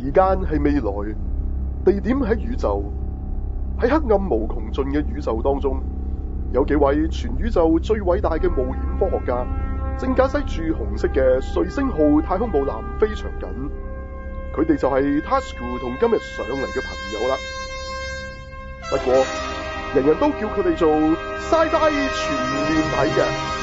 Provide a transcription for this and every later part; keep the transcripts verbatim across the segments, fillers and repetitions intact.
時間係未來，地點喺宇宙，喺黑暗無窮盡嘅宇宙當中，有幾位全宇宙最偉大嘅冒險科學家，正駕駛住紅色嘅瑞星號太空母艦飛翔緊。佢哋就係 Tasuku 同今日上嚟嘅朋友啦。不過，人人都叫佢哋做 Sci-Fi 全面睇嘅。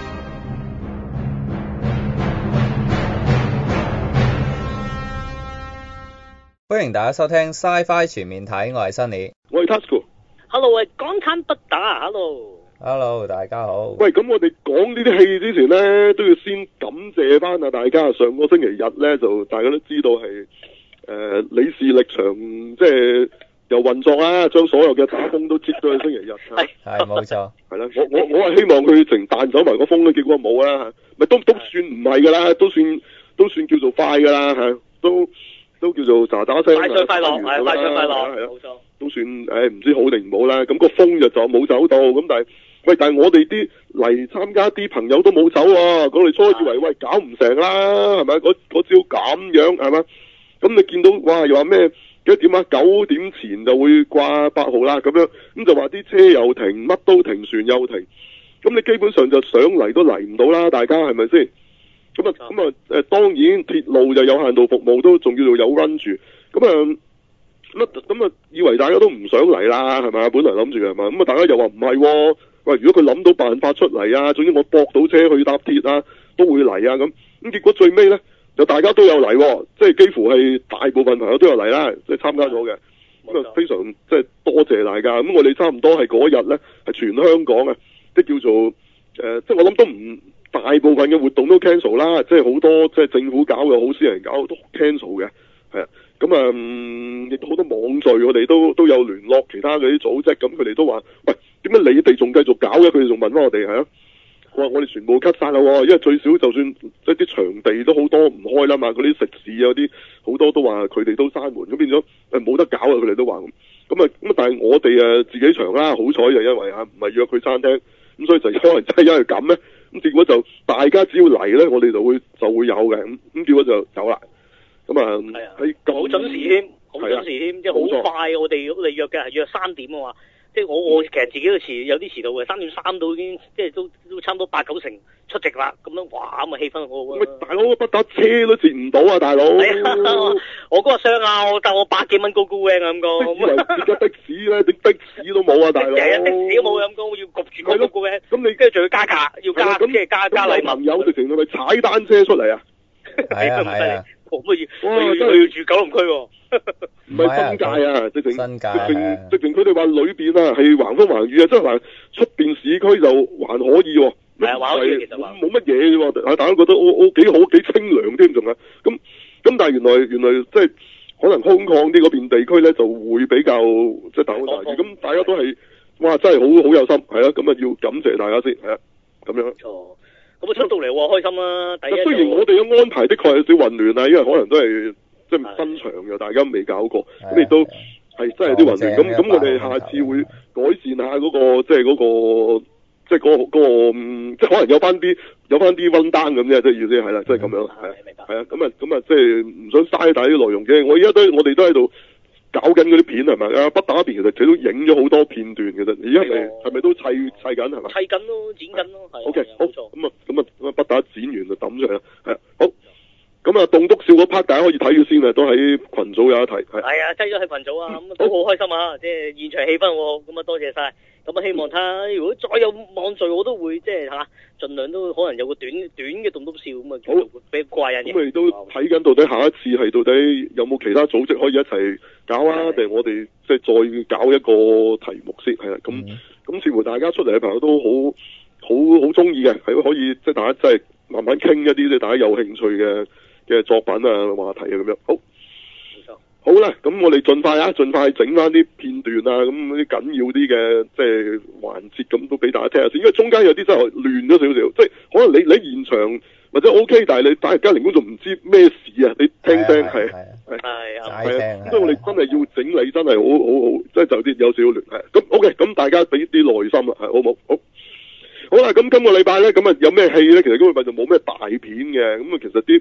歡迎大家收聽 Sci-Fi 全面睇，我係 Sunny， 我係 Tasuku。Hello， 喂，港產不打 ，Hello。 Hello， 大家好。 喂，咁我哋講呢啲戲之前咧，都要先感謝翻啊大家。上個星期日咧，就大家都知道係誒、呃、李氏力場即係又運作啦，將所有嘅打風都接咗去星期日。 係係冇錯。 係啦，我我我係希望佢成彈走埋個風咧，結果冇啦，咪都都算唔係噶啦，都算都算叫做快噶啦，係都。都叫做喳喳聲， 快上快落，係快上快落， 係啊， 冇錯， 都算誒唔知好定唔好啦。咁個風就就冇走到，咁但係喂，但係我哋啲嚟參加啲朋友都冇走啊！我哋初以為喂搞唔成啦，係咪？嗰嗰招咁樣係咪？咁你見到哇，又話咩幾點啊？九點前就會掛八號啦，咁樣咁就話啲車又停，乜都停，船又停，咁你基本上就上嚟都嚟唔到啦，大家係咪先？咁啊，咁啊，誒，當然鐵路就有限度服務都仲叫做有 run 住，咁啊，咁啊，咁啊，以為大家都唔想嚟啦，係咪？本來諗住係嘛，咁啊，大家又話唔係，喂，如果佢諗到辦法出嚟啊，總之我駁到車去搭鐵啊，都會嚟啊，咁，咁結果最尾咧，就大家都有嚟，即係幾乎係大部分朋友都有嚟啦，即係參加咗嘅，咁啊，非常即係多謝大家，咁我哋差唔多係嗰日咧，係全香港啊，即係叫做誒、呃，即係我諗都唔。大部分嘅活動都 cancel 啦，即係好多即係政府搞又好，私人搞都 cancel 嘅，係啊，咁啊，亦都好多網聚，我哋都都有聯絡其他嗰啲組織，咁佢哋都話，喂，點解你哋仲繼續搞嘅？佢哋仲問翻我哋係啊，我話我哋全部 cut 晒啦，因為最少就算即係啲場地都好多唔開啦嘛，嗰啲食肆啊啲好多都話佢哋都閂門，咁變咗誒冇得搞啊，佢哋都話咁，咁啊咁啊，但係我哋誒自己場啦，好彩就因為嚇唔係約佢餐廳，咁所以就可能真係因為咁咧。咁結果就大家只要嚟咧，我哋就會就會有嘅，咁咁結果就走啦。咁啊，係好準時添，好準時添，即係好快。我哋我哋約嘅係約三點啊嘛，即係我我其實自己都遲，有啲遲到嘅，三點三到已經即係都都差唔多八九成出席啦。咁樣哇，咁啊氣氛好好啊！ 喂，大佬不打車都截唔到啊，大佬！ 我嗰個箱啊，我但我百幾蚊高高 van 啊咁講。 以為而家的士咧，啲的士都冇啊，大佬！ 成日的士都冇咁講，要焗住嗰個高 van。咁你跟住仲要加價，要加即係加加禮物。 朋友直情係咪踩單車出嚟啊？ 係啊係啊！ 我乜要？哇！真係要住九龍區喎。 唔係新界啊，直情新界直情直情佢哋話裏邊啊係橫風橫雨啊，即係話出邊市區就還可以喎。 係啊，還可以其實冇乜嘢啫喎，大家覺得我我幾好幾清涼添，仲啊咁咁，但係原來原來即係可能空曠啲嗰邊地區咧就會比較即係大風大雨，咁大家都係哇真係好好有心，係啊，咁啊要感謝大家先，係啊，咁樣。 錯，咁啊出到嚟喎，開心啦！第一， 雖然我哋嘅安排的確有少混亂啊，因為可能都係即係新場嘅，大家未搞過，咁亦都係真係有啲混亂。咁咁我哋下次會改善下嗰個即係嗰個。即係嗰、嗰個、嗰個、即係可能有翻啲有翻啲溫單咁啫，即係意思係啦，即係咁樣，係啊，係啊，咁啊，咁啊，即係唔想嘥大啲內容嘅。我而家都我哋都喺度搞緊嗰啲片係咪啊？不打邊其實佢都影咗好多片段嘅啫。而家係咪係咪都砌砌緊係嘛？ 砌緊咯，剪緊咯，係。 O K，好，咁啊，咁啊，咁啊，不打剪完就抌出嚟啦，係啊，好。咁啊，棟篤笑嗰 part 大家可以睇咗先啊，都喺群組有得睇，係。係啊，擠咗喺群組啊，咁、嗯、都好開心啊，即係現場氣氛喎，咁啊多謝晒。咁啊希望睇，如果再有網聚，我都會即係嚇，盡量都可能有個短短嘅棟篤笑咁啊，叫做比較過癮嘅。咁我哋都睇緊到底下一次係到底有冇其他組織可以一齊搞啊，定係我哋即係再搞一個題目先，係啦。咁咁似乎大家出嚟嘅朋友都好好好中意嘅，係可以即係大家即係慢慢傾一啲即係大家有興趣嘅嘅作品啊話題啊咁樣，好，冇錯，好啦，咁我哋盡快啊，盡快整翻啲片段啊，咁啲緊要啲嘅即係環節咁都俾大家聽下先，因為中間有啲真係亂咗少少，即係可能你你現場或者 O K， 但係你打嚟嘉玲觀眾唔知咩事啊，你聽聲係係係啊，係啊，所以我哋真係要整理，真係好好好，即係就啲有少少亂，係咁 O K，咁大家俾啲耐心啦，係好冇好。好啦，咁今個禮拜咧，咁啊有咩戲咧？其實今個禮拜就冇咩大片嘅，咁啊其實啲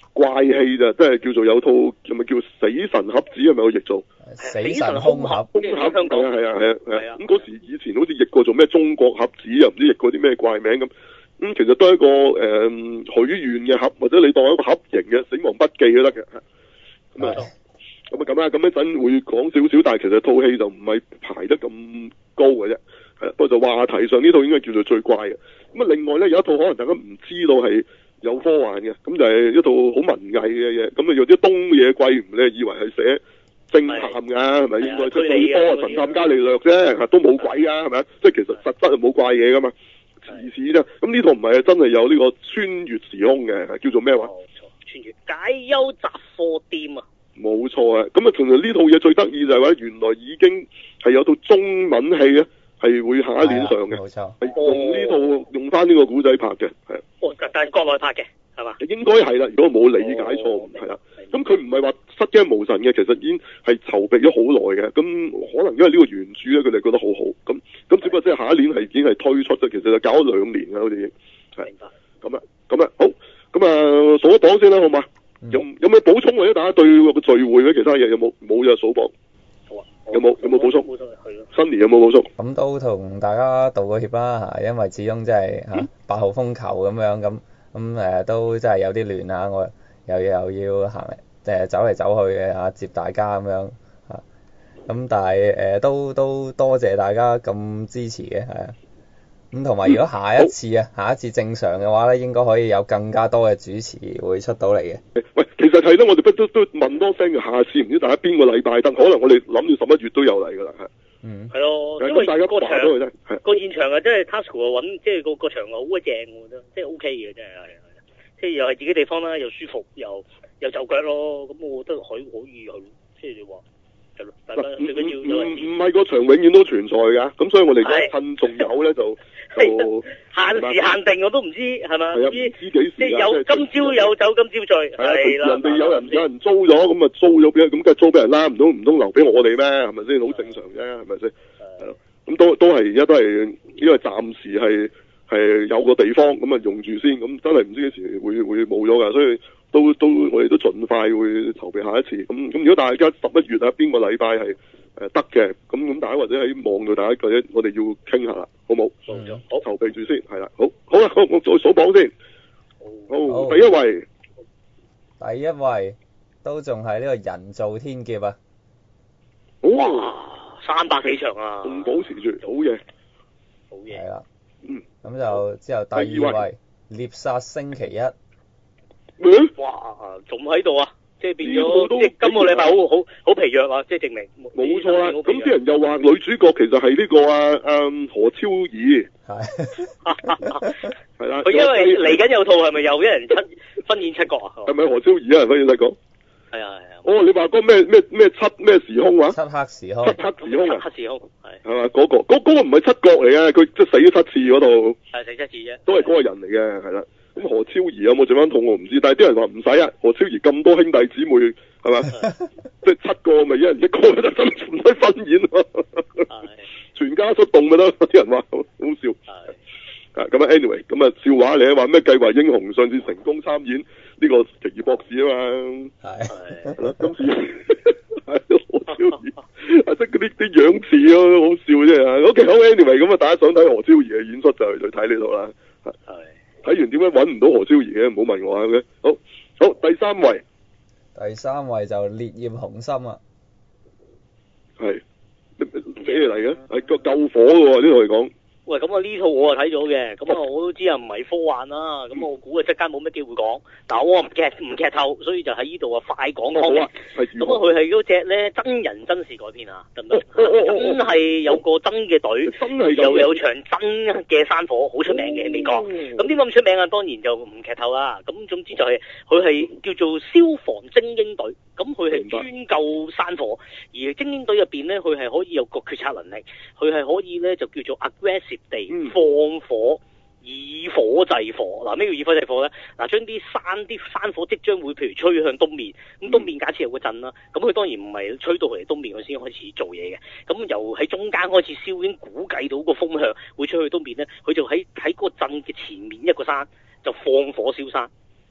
怪戲咋，即係叫做有套係咪叫死神盒子係咪有譯做？ 死神空盒， 空盒香港係啊係啊係啊係係啊咁嗰時以前好似譯過做咩中國盒子，又唔知譯過啲咩怪名咁。咁其實都係一個誒許願嘅盒，或者你當一個盒型嘅死亡筆記都得嘅。咁啊咁啊咁啊，咁一陣會講少少，但係其實套戲就唔係排得咁高嘅啫。係，不過就話題上呢套應該叫做最怪嘅。咁啊，另外咧有一套可能大家唔知道係有科幻嘅，咁就係一套好文藝嘅嘢。咁啊，有啲東野圭吾咧，以為係寫偵探㗎，係咪應該即係最多啊神探伽利略啫，都冇鬼啊，係咪？即係其實實質係冇怪嘢㗎嘛。似似啫，咁呢套唔係啊，真係有呢個穿越時空嘅，叫做咩話？ 冇錯，穿越解憂雜貨店啊！ 冇錯啊，咁啊，其實呢套嘢最得意就係話，原來已經係有套中文戲咧，係會下一年上嘅， 冇錯， 係用呢套用翻呢個古仔拍嘅，係。 哦，但係國內拍嘅係嘛？ 應該係啦，如果我冇理解錯誤，係啦。咁佢唔係話失驚無神嘅，其實已經係籌備咗好耐嘅。咁可能因為呢個原著咧，佢哋覺得好好。咁咁只不過即係下一年係已經係推出啫。其實就搞咗兩年啦，好似已經係。明白。咁啊，咁啊，好。咁啊，數一榜先啦，好嘛？嗯、有有咩補充或者大家對個聚會咧其他嘢有冇冇就數榜？ 好啊。 有冇有冇補充？ 冇錯，係咯。 新年有冇補充？ 咁都同大家道個歉啦嚇，因為始終真係嚇八號風球咁樣咁咁誒，都真係有啲亂啊！我又又要行誒走嚟走去嘅嚇，接大家咁樣嚇。咁但係誒、呃、都都多謝大家咁支持嘅係啊。咁同埋如果下一次啊，下一次正常嘅話咧，應該可以有更加多嘅主持會出到嚟嘅。 喂，其實係咯，我哋不都都問多聲嘅，下次唔知大家邊個禮拜得？可能我哋諗住十一月都有嚟㗎啦，係。 嗯。係咯，因為大家個場都係啫， 個現場啊，即係 Tasuku 啊揾，即係個個場好鬼正我覺得，即係 OK 嘅，真係係係，即係又係自己地方啦，又舒服，又又就腳咯，咁我覺得可以可以去，即係你話。大家最緊要唔唔係個場永遠都存在㗎，咁所以我哋而家趁仲有咧就就限時限定我都唔知係咪？ 係啊，唔知幾時即係有今朝有酒今朝醉，係啦。 人哋有人有人租咗，咁啊租咗俾人，咁梗係租俾人啦，唔通唔通留俾我哋咩？係咪先？好正常啫，係咪先？係咯，咁都都係而家都係，因為暫時係係有個地方咁啊用住先，咁真係唔知幾時會會冇咗㗎，所以。都都我哋都盡快會籌備下一次，咁咁如果大家十一月啊邊個禮拜係誒得嘅，咁咁大家或者喺網度大家或者我哋要傾下啦，好冇？ 嗯、 好，籌備住先，係啦，好，好啦，好，我再數榜先，好，好第一位， 第一位都仲係呢個人造天劫啊！ 哇，三百幾場啊， 仲保持住，好嘢， 好嘢， 係啦， 嗯， 咁就之後第二位獵殺星期一。 嗯、 哇，仲喺度啊！即係變咗，即係今個禮拜好好好疲弱啊！即係證明冇錯啦。咁啲人又話女主角其實係呢個啊，嗯何超儀，係係啦。 佢因為嚟緊有套係咪又一人七分演七角啊？ 係咪何超儀啊？分演七角？ 係啊係啊。 哦，你話嗰咩咩咩七咩時空話？ 漆黑時空。 漆黑時空啊！ 黑時空係。 係嘛？嗰個嗰嗰個唔係七角嚟嘅，佢即係死咗七次嗰度。係死七次啫。都係嗰個人嚟嘅，係啦。咁何超儀有冇剩翻肚我唔知，但係啲人話唔使啊，何超儀咁多兄弟姊妹係嘛，即係七個咪一人一個就得，唔使分演咯，全家出動咪得，啲人話好笑。啊咁啊 anyway 咁啊笑話嚟啊，話咩計劃英雄上次成功參演呢個奇異博士啊嘛，係係啦，今次係何超儀啊，即係嗰啲啲樣似咯，好笑啫啊。OK 好 anyway 咁啊，大家想睇何超儀嘅演出就去睇呢度啦。係。睇完點解揾唔到何超儀嘅？唔好問我啊！嘅好好第三位， 第三位就烈焰雄心啊， 係咩嚟嘅？係個救火嘅喎，呢度嚟講。喂，咁啊呢套我啊睇咗嘅，咁啊我都知啊唔係科幻啦，咁我估啊即刻冇乜機會講，但係我唔劇唔劇透，所以就喺呢度啊快講講嘅。咁啊佢係嗰隻咧真人真事改編啊，得唔得？真係有個真嘅隊，真係又有場真嘅山火，好出名嘅美國。咁點解咁出名啊？當然就唔劇透啦。咁總之就係佢係叫做消防精英隊，咁佢係專救山火，而精英隊入邊咧，佢係可以有個決策能力，佢係可以咧就叫做 aggressive。地放火，以火制火。嗱，咩叫以火制火咧？嗱，將啲山啲山火即將會譬如吹向東面，咁東面假設有個鎮啦，咁佢當然唔係吹到佢哋東面佢先開始做嘢嘅，咁由喺中間開始燒，已經估計到個風向會吹去東面咧，佢就喺喺嗰個鎮嘅前面一個山就放火燒山。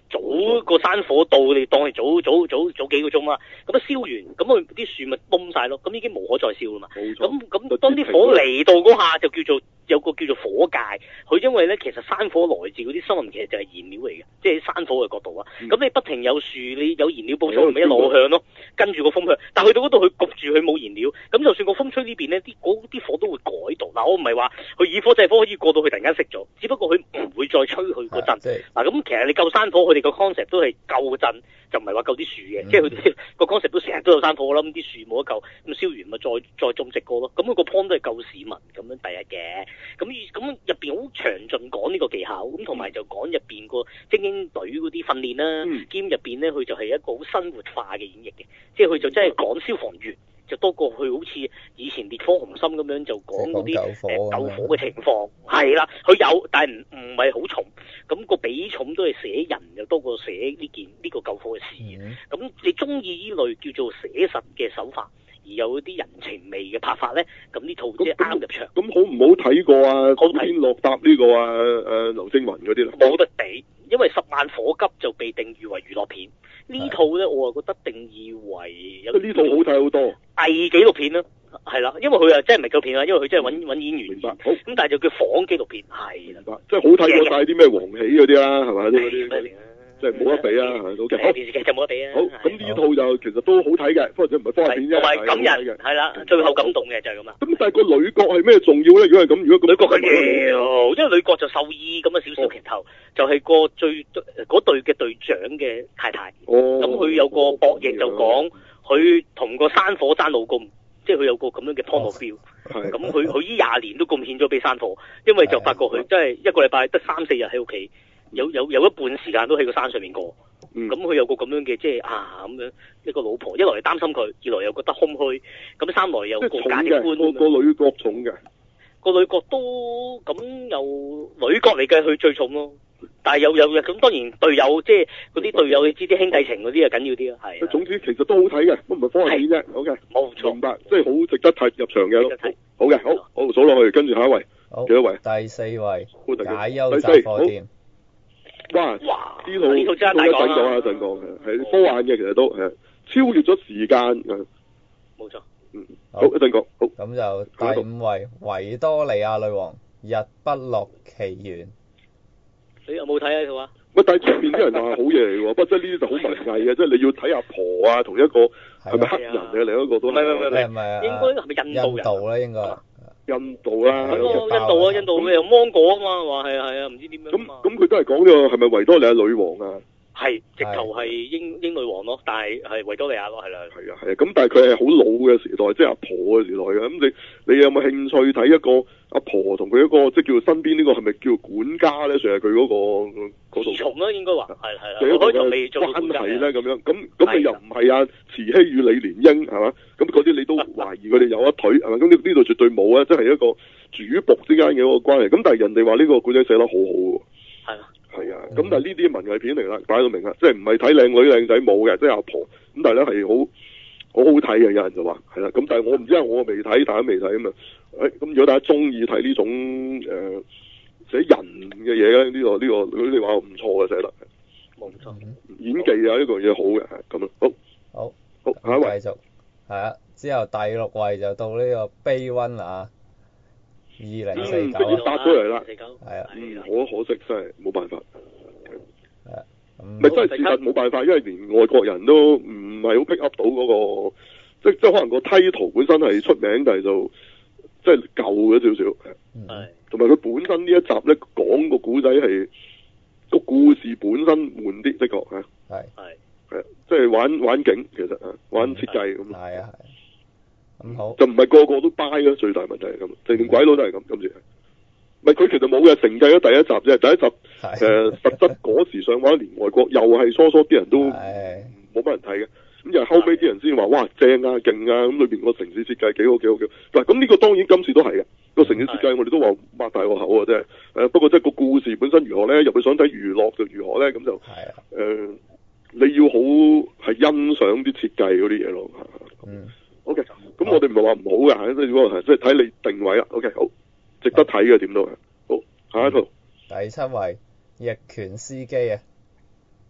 早個山火到，你當係早早早早幾個鐘啦。咁啊燒完，咁佢啲樹咪崩晒咯，咁已經無可再燒啦嘛。 冇錯。 咁咁當啲火嚟到嗰下，就叫做有個叫做火界。佢因為咧，其實山火來自嗰啲森林，其實就係燃料嚟嘅，即係山火嘅角度啊。咁、嗯、你不停有樹，你有燃料補充，咪一路向咯，跟住個風向。但去到嗰度，佢焗住佢冇燃料，咁就算個風吹呢邊咧，啲啲火都會改道。嗱，我唔係話佢以火制火可以過到佢突然間熄咗，只不過佢唔會再吹佢個陣。嗱，咁其實你救山火，佢哋個 concept 都係救陣，就唔係話救啲樹嘅，嗯、即係佢哋個 concept 都成日都有山火啦，咁啲樹冇得救，咁燒完咪再再種植過咯。咁、那、佢個 point 都係救市民咁樣第一嘅。咁咁入邊好詳盡講呢個技巧，咁同埋就講入邊個精英隊嗰啲訓練啦，兼入邊咧佢就係一個好生活化嘅演繹嘅，即係佢就真係講消防員。就多過去好似以前烈火雄心咁樣就講嗰啲誒救火嘅情況，係啦，佢有，但係唔唔係好重，咁、個比重都係寫人就多過寫呢件呢、呢個救火嘅事。咁、嗯、你中意呢類叫做寫實嘅手法，而有啲人情味嘅拍法咧，咁呢套即係啱入場。咁好唔好睇過啊？好睇落搭呢個啊誒劉青雲嗰啲咧？ 冇得比，因為十萬火急就被定義為娛樂片。呢套咧，我啊覺得定義為有呢套好睇好多偽紀錄片啦，係啦，因為佢啊真係唔係紀錄片啦，因為佢真係揾揾演員。 明白。好。咁但係就叫仿紀錄片，係啦。 即係好睇過晒啲咩黃喜嗰啲啦，係咪？啲嗰啲。即係冇得比啊，係 OK。 電視劇就冇得比啊。 好，咁呢套就其實都好睇嘅，不過唔係科幻片啫。 同埋感人嘅，係啦，最後感動嘅就係咁啦。 咁但係個女角係咩重要咧？如果係咁，如果女角緊要，因為女角就獸醫咁嘅少少劇頭，就係個最嗰隊嘅隊長嘅太太。哦。咁佢有個博弈就講，佢同個山火爭老公，即係佢有個咁樣嘅 point of view。係。咁佢佢呢廿年都貢獻咗俾山火，因為就發覺佢真係一個禮拜得三四日喺屋企。有有有一半時間都喺個山上面過，咁佢、嗯、有個咁樣嘅即係啊咁樣一個老婆，一來係擔心佢，二來又覺得空虛，咁三來又個價值觀。 個個女角重嘅， 個女角都咁有女角嚟嘅，佢最重咯。但係有有咁當然隊友即係嗰啲隊友，你知啲兄弟情嗰啲啊緊要啲啊，係。總之其實都好睇嘅，都唔係科幻片啫。好嘅， 冇錯， 明白，即係好值得睇入場嘅咯。好嘅，好好數落去，跟住下一位，幾多位？ 第四位，解憂雜貨店。 哇！呢套呢套真係一陣講啊，一陣講嘅係科幻嘅，其實都係超越咗時間嘅。 冇錯。 嗯，好一陣講。好。 咁就第五位維多利亞女王日不落奇緣。 你有冇睇啊？佢話？ 喂，但係出面啲人話好嘢嚟喎，不過即係呢啲就好文藝嘅，即係你要睇阿婆啊，同一個係咪黑人嘅另一個都唔係唔係唔係， 應該係咪印度人？ 印度咧應該。 印度啦， 印度啊，印度有芒果啊嘛，話係啊係啊，唔知點樣。 咁咁佢都係講呢個係咪維多利亞女王啊？ 係，直頭係英英女王咯，但係係維多利亞咯，係啦。係啊係啊，咁但係佢係好老嘅時代，即係阿婆嘅時代嘅。咁你你有冇興趣睇一個阿婆同佢一個即係叫身邊呢個係咪叫管家咧？成日佢嗰個嗰度。從啦，應該話係係啦。佢就未做關係咧咁樣，咁咁你又唔係啊？慈禧與李蓮英係嘛？咁嗰啲你都懷疑佢哋有一腿係嘛？咁呢呢度絕對冇啊！即係一個主僕之間嘅一個關係。咁但係人哋話呢個古仔寫得好好喎。係啊。係啊，咁但係呢啲文藝片嚟啦，擺到明啦，即係唔係睇靚女靚仔冇嘅，即係阿婆。咁但係咧係好好好睇嘅，有人就話係啦。咁但係我唔知啊，我未睇，大家未睇啊嘛。誒，咁如果大家中意睇呢種誒寫人嘅嘢咧，呢個呢個佢哋話唔錯嘅寫得。冇錯。演技啊，呢個嘢好嘅，係咁啊。好。 好。 好，下一位。 繼續。係啊，之後第六位就到呢個悲溫啊。二零四九已經答咗嚟啦， 係啊， 嗯，可可惜真係冇辦法， 係啊， 唔係真係事實冇辦法，因為連外國人都唔係好 pick up 到嗰個，即即可能個 title 本身係出名，但係就即係舊咗少少，係，同埋佢本身呢一集咧講個古仔係個故事本身悶啲，的確嚇，係係係，即係玩玩景其實啊，玩設計咁， 係啊係。咁好就唔係個個都 buy 咯，最大問題係咁，正鬼佬都係咁，今次係，唔係佢其實冇嘅，承繼咗第一集啫，第一集誒、呃、實質嗰時上畫，連外國又係初初啲人都冇乜人睇嘅，咁又後尾啲人先話哇正啊勁啊，咁裏邊個城市設計幾好幾好幾好，嗱咁呢個當然今次都係嘅，個城市設計我哋都話擘大個口啊，真係，誒不過即係個故事本身如何咧，入去想睇娛樂就如何咧，咁就誒、呃、你要好係欣賞啲設計嗰啲嘢咯，嗯。O K，咁我哋唔係話唔好嘅，即係如果係即係睇你定位啦。O、okay, K， 好，值得睇嘅點都係。好，下一套。 第七位，逆權司機啊。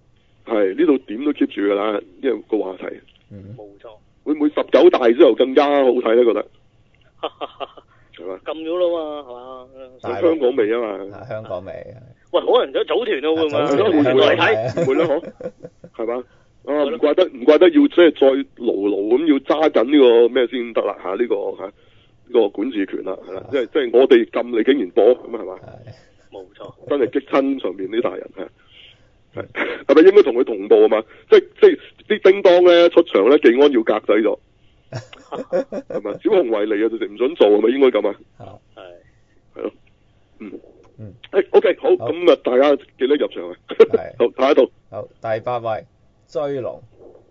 係呢度點都 keep 住㗎啦，因為個話題。 嗯。 冇錯。 會唔會十九大之後更加好睇咧？覺得係嘛？ 禁咗啦嘛，係嘛？ 喺香港未啊嘛？ 啊，香港未。 喂，可能咗組團咯會唔會？ 組團會唔會嚟睇？ 唔會啦，嗬？係嘛？啊，唔怪得唔怪得要即係再牢牢咁要揸緊呢個咩先得啦嚇？呢個嚇呢個管治權啦，係啦，即係即係我哋禁你竟然播咁係嘛？ 冇錯。 真係激親上面啲大人係。係係咪應該同佢同步啊嘛？即係即係啲叮當咧出場咧，技安要格仔咗，係咪？小熊維尼啊，就直唔准做，係咪應該咁啊？ 係係咯，嗯嗯， 誒 OK 好，咁啊大家記得入場啊。好，下一套。 好，第八位追龍。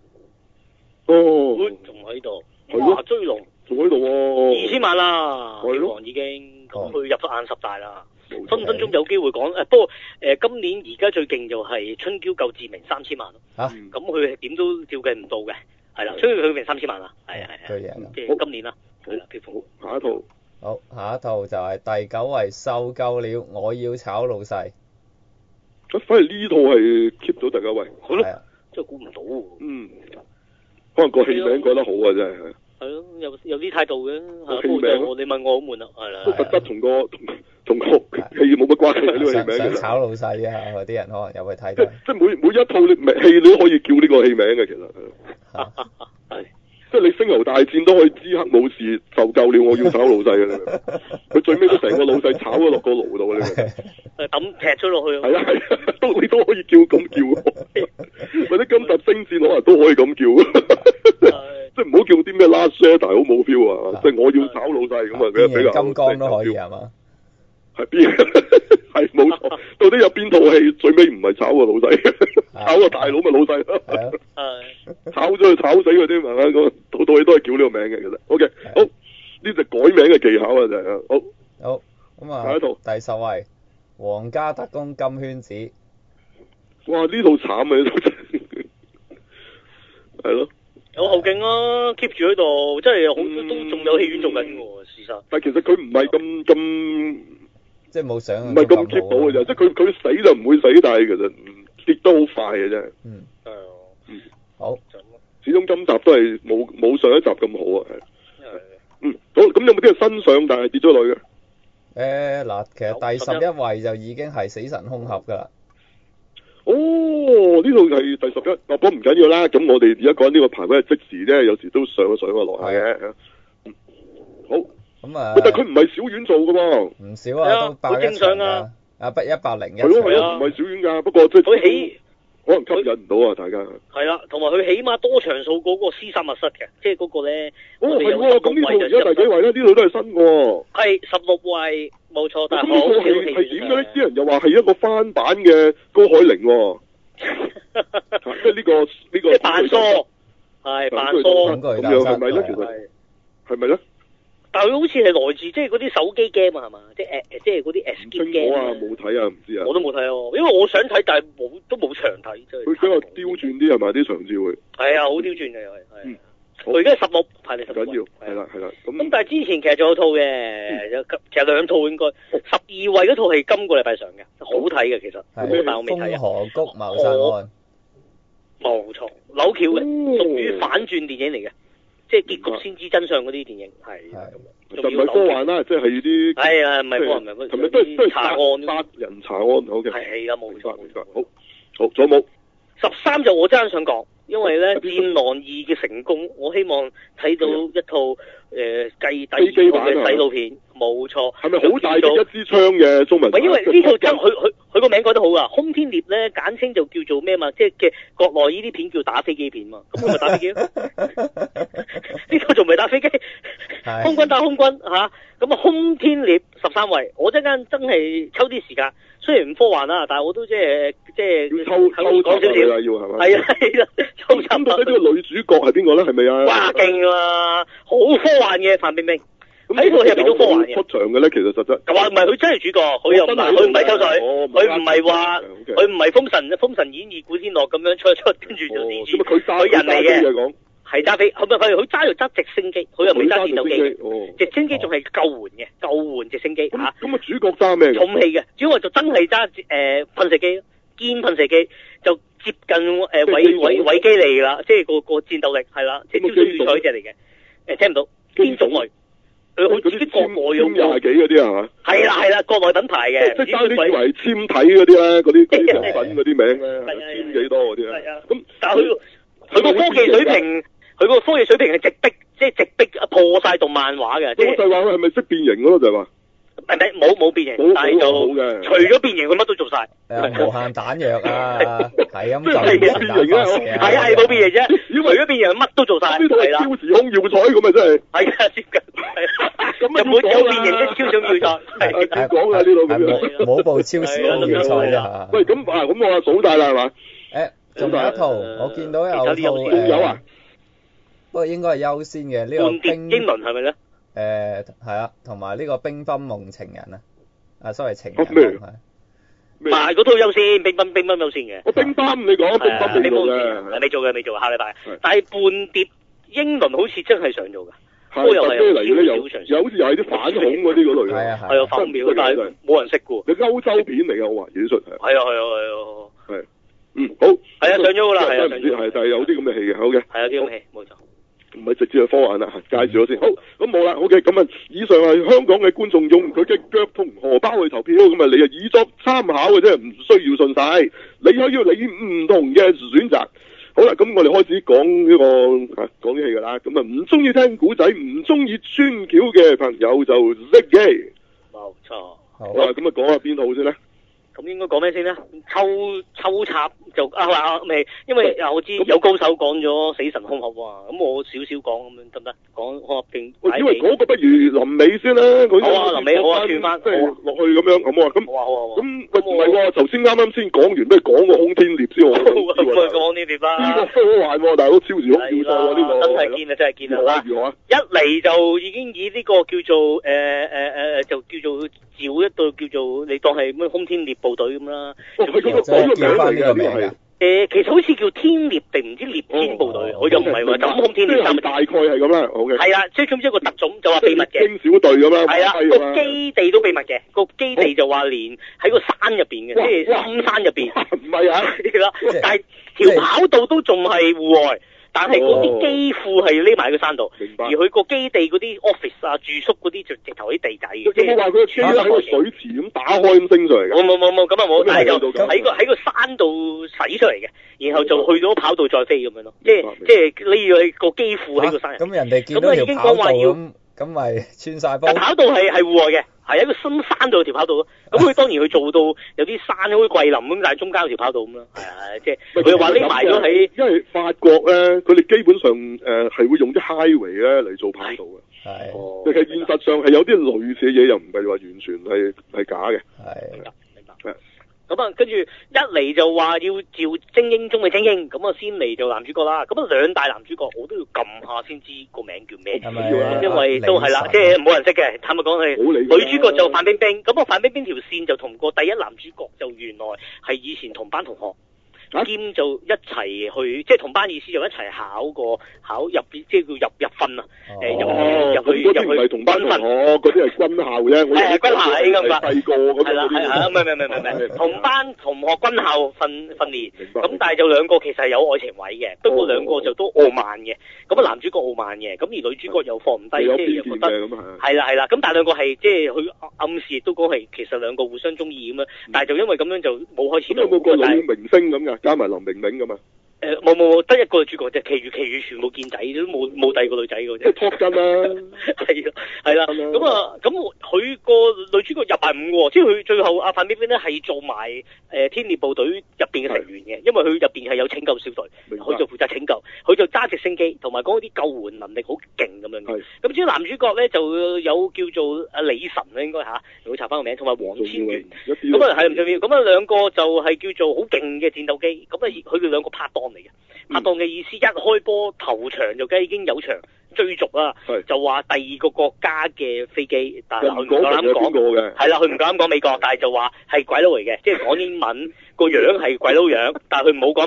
哦， 仲喺度。 係咯哇，追龍仲喺度喎。 二千萬啦， 係咯票房已經咁佢入咗眼十大啦。 冇分分鐘有機會講誒，不過誒今年而家最勁就係春嬌救志明三千萬咯。 嚇！ 嗯咁佢點都照計唔到嘅，係啦，春嬌救志明三千萬啦，係啊係啊， 佢贏啦即係今年啦，係啦，票房。 下一套。 好，下一套就係第九位受夠了，我要炒老細。 咁反而呢套係 keep 到第九位。 好咯係啊， 真係估唔到喎。 嗯，可能個戲名改得好啊，真係。 係咯，有有啲態度嘅， 個戲不過名就你問我好悶啦，係啦。 都實質同個同同個戲冇乜關係呢個戲想名其實。 想炒老細啊！嗰啲人可能有去睇即到。 即每每一套你戲你都可以叫呢個戲名嘅，其實係。 係。 即係你星球大戰都可以知黑武士受夠了，我要炒老細嘅，你明唔明？佢最尾都成個老細炒咗落個爐度，你明唔明？ 誒抌劈咗落去。 係啊係啊，都你都可以叫咁叫，或者金特星戰可能都可以咁叫，即係唔好叫啲咩 Last Shadow 好冇 feel 啊！即係我要炒老細咁啊，比比較金剛都可以係嘛？ 係邊？係冇錯，到底有邊套戲最尾唔係炒個老細，炒個大佬咪老細咯？ 係。 炒咗佢炒死佢啲，係咪？咁套套戲都係叫呢個名嘅，其實。O K，好，呢隻改名嘅技巧啊，就係好。 好，咁啊， 下一套第十位《皇家特工金圈子》。 哇！呢套慘啊，呢套真係。係咯。 有後勁啊 ，keep 住喺度，真係好都仲有戲院做緊喎，事實。 但係其實佢唔係咁咁， 即係冇想唔係咁 keep 到嘅啫，即係佢佢死就唔會死，但係其實跌得好快嘅啫。 嗯。 係啊。 嗯。 好。 始終今集都係冇冇上一集咁好啊，係。係。嗯，好，咁有冇啲係新上但係跌咗落去嘅？ 誒嗱，其實第十一位就已經係死神空俠㗎啦。 哦，呢套係第十一，不過唔緊要啦。咁我哋而家講呢個排位係即時啫，有時都上咗上咗落下嘅。嗯，好。咁啊，但係佢唔係小院做㗎喎。 唔少啊，都爆一場㗎。啊，不一百零一。 係咯係咯，唔係小院㗎，不過即係佢起可能吸引唔到啊，大家。 係啦，同埋佢起碼多場數嗰個屍殺密室嘅，即係嗰個咧。 哦，係喎，咁呢套而家第幾位咧？呢套都係新喎。 係十六位，冇錯，但係好少戲係點嘅咧？啲人又話係一個翻版嘅高海寧喎。即係呢個呢個。即係扮疏，係扮疏咁樣係咪咧？其實係咪咧？ 但係佢好似係來自即係嗰啲手機 game 啊，係嘛？即係誒誒，即係嗰啲 escape game 啊，冇睇啊，唔知啊。 我都冇睇啊，因為我想睇，但係冇都冇場睇，真係。 佢比較刁鑽啲係咪啲場照會？ 係啊，好刁鑽嘅又係。嗯。佢而家十六排你十六。 緊要係啦係啦。咁咁但係之前其實仲有套嘅，有其實兩套應該。十二位嗰套係今個禮拜上嘅，好睇嘅其實。 係。 但我未睇啊。 豐河谷謀殺案。 冇錯，扭橋嘅，屬於反轉電影嚟嘅。即係結局先知真相嗰啲電影係， 就唔係科幻啦，即係啲係啊，唔係科幻，唔係科幻， 係咪都係都係查案殺人查案好嘅， 係啊，冇錯冇錯， 好，好，仲有冇？ 十三就我真係想講，因為咧《戰狼二》嘅成功，我希望睇到一套誒繼第二套嘅洗腦片，冇錯。 係咪好大嘅一支槍嘅中文？ 唔係，因為呢套真佢佢佢個名改得好啊，空天獵咧簡稱就叫做咩嘛，即係嘅國內呢啲片叫打飛機片嘛，咁佢咪打飛機咯。呢個仲唔係打飛機？空軍打空軍嚇，咁啊空天獵十三位，我陣間真係抽啲時間，雖然唔科幻啦，但係我都即係即係要抽抽講少少， 要係咪？ 係啊係啊，抽集。 咁到底呢個女主角係邊個咧？係咪啊？ 哇勁啊！好科幻嘅范冰冰。喺套戲入邊都科幻嘅。 出場嘅咧，其實實質。 話唔係佢真係主角，佢又唔係佢唔係抽水，佢唔係話佢唔係封神封神演義古天樂咁樣出一出，跟住就自主。佢人嚟嘅。係揸飛，佢咪佢佢揸就揸直升機，佢又未揸戰鬥機。直升機仲係救援嘅，救援直升機嚇。 咁啊主角揸咩？ 重氣嘅，主角就真係揸誒噴射機，堅噴射機，就接近誒韋韋韋基利啦，即係個個戰鬥力係啦，即係超水預賽隻嚟嘅。誒聽唔到？邊種類？佢好似啲國內咁廿幾嗰啲係嘛？ 係啦係啦，國內品牌嘅。 即係爭啲以為簽體嗰啲咧，嗰啲嗰啲產品嗰啲名咧，簽幾多嗰啲咧？ 係啊。咁但係佢佢個科技水平，佢個科技水平係直逼，即係直逼破晒動漫畫嘅。 即係就係話佢係咪識變形嗰咯？就係話。 唔係冇冇變形，但係就除咗變形，佢乜都做晒。 誒無限彈藥啊，係咁就係冇變形啊！ 係啊係冇變形啫，除咗變形乜都做晒。係啦， 超時空要塞咁啊真係。 係啊，接近。咁啊冇有變形啫，超想要塞。 係講啊呢度咁樣。 冇部超時空要塞啫。 喂，咁啊咁我話數晒啦係嘛？ 誒，仲有一套，我見到有套誒，有啊。 不過應該係優先嘅呢個冰英倫係咪咧？ 誒係啊，同埋呢個冰婚夢情人啊，啊 sorry 情人咩？ 係。 唔係嗰套優先，冰婚冰婚優先嘅。 我冰婚你講冰婚未做嘅， 未做嘅未做，下禮拜。但係叛諜英倫好似真係想做㗎。 係又係咩嚟咧？又又好似又係啲反恐嗰啲嗰類。 係啊係啊，反恐但係冇人識㗎。 你歐洲片嚟㗎，我話演出係。 係啊係啊係啊。 係。嗯，好。 係啊，上咗㗎啦，係啊， 上咗。係，但係有啲咁嘅戲嘅，好嘅。 係啊，啲咁嘅戲，冇錯。 唔係直接係科幻啦，介紹咗先。好，咁冇啦。OK，咁啊，以上係香港嘅觀眾用佢嘅腳同荷包去投票，咁啊，你啊以作參考嘅啫，唔需要信晒。你可以要你唔同嘅選擇。好啦，咁我哋開始講呢、這個啊講啲戲㗎啦。咁啊，唔中意聽古仔，唔中意穿橋嘅朋友就熄機。 冇錯。 好啦，咁啊講下邊套先咧？ 咁應該講咩先咧？抽抽插就啊啊未，因為我知有高手講咗死神空盒啊，咁我少少講咁樣得唔得？講空盒定？ 我以為嗰個不如臨尾先啦，佢好啊，臨尾好啊，轉翻即係落去咁樣，好啊，咁好啊好啊， 咁喂唔係喎，頭先啱啱先講完，不如講個空天獵先喎。 咁講呢啲啦。呢個科幻喎，大佬超時空要塞喎呢個。 真係見啊，真係見啊！嗱， 如何啊？ 一嚟就已經以呢個叫做誒誒誒就叫做召一隊叫做你當係咩空天獵部隊咁啦。 哦，係嗰個嗰個名嚟嘅呢個係。 誒，其實好似叫天獵定唔知獵天部隊，我就唔係喎，就咁空天獵三大概係咁啦，好嘅。 係啦，即係總之一個特種就話秘密嘅。 精小隊咁啦。 係啦，個基地都秘密嘅，個基地就話連喺個山入邊嘅，即係深山入邊。 唔係啊， 係啦，但係條跑道都仲係戶外。但係嗰啲機庫係匿埋喺個山度，而佢個基地嗰啲 office 啊、住宿嗰啲就直頭喺地底嘅。 有冇話佢個機喺個水池咁打開咁升上嚟嘅？ 冇冇冇冇，咁啊冇，但係就喺個喺個山度駛出嚟嘅，然後就去到跑道再飛咁樣咯。即係即係呢個個機庫喺個山入。 咁人哋見到條跑道咁，咁咪穿晒波。 跑道係係戶外嘅，係喺個深山度條跑道咯。咁佢當然佢做到有啲山好似桂林咁，但係中間有條跑道咁咯。係啊，即係佢話匿埋咗喺。因為法國咧，佢哋基本上誒係、呃、會用啲 highway 咧嚟做跑道嘅。 係。 哦。其實現實上係有啲類似嘅嘢，又唔係話完全係係假嘅。 係。 明白。明白。咁啊，跟住一嚟就話要召精英中嘅精英，咁啊先嚟做男主角啦。咁啊兩大男主角我都要撳下先知個名叫咩，因為都係啦，即係冇人識嘅。坦白講係女主角就范冰冰，咁啊范冰冰條線就同個第一男主角就原來係以前同班同學。兼就一齊去，即係同班意思就一齊考個考入，即係叫入入訓啊！誒入入去入去。唔係同班同學，嗰啲係軍校啫。係軍校係咁噶。細個咁。係啦係啊，唔係唔係唔係唔係，同班同學軍校訓訓練。咁但係就兩個其實係有愛情位嘅，不過兩個就都傲慢嘅。咁啊男主角傲慢嘅，咁而女主角又放唔低，即係又覺得係啦係啦。咁但係兩個係即係佢暗示亦都講係其實兩個互相中意咁樣，但係就因為咁樣就冇開始到。咁有冇個女明星咁㗎？加埋林明明咁啊！誒冇冇冇，得一個主角啫，其餘其餘全部見仔，都冇冇第二個女仔嘅啫。即係托根啦，係啦係啦。咁啊咁佢個女主角入埋伍喎，即係佢最後阿范冰冰咧係做埋誒天獵部隊入邊嘅成員嘅，因為佢入邊係有拯救小隊，佢就負責拯救，佢就揸直升機同埋講啲救援能力好勁咁樣嘅。咁至於男主角咧就有叫做阿李晨啦，應該嚇，我查翻個名，同埋黃千源。咁啊係唔重要，咁啊兩個就係叫做好勁嘅戰鬥機，咁啊佢哋兩個拍檔嚟嘅，拍檔嘅意思一開波頭場就梗係已經有場追逐啦，就話第二個國家嘅飛機，但係佢唔夠膽講，係啦，佢唔夠膽講美國，但係就話係鬼佬嚟嘅，即係講英文個樣係鬼佬樣，但係佢唔好講美國，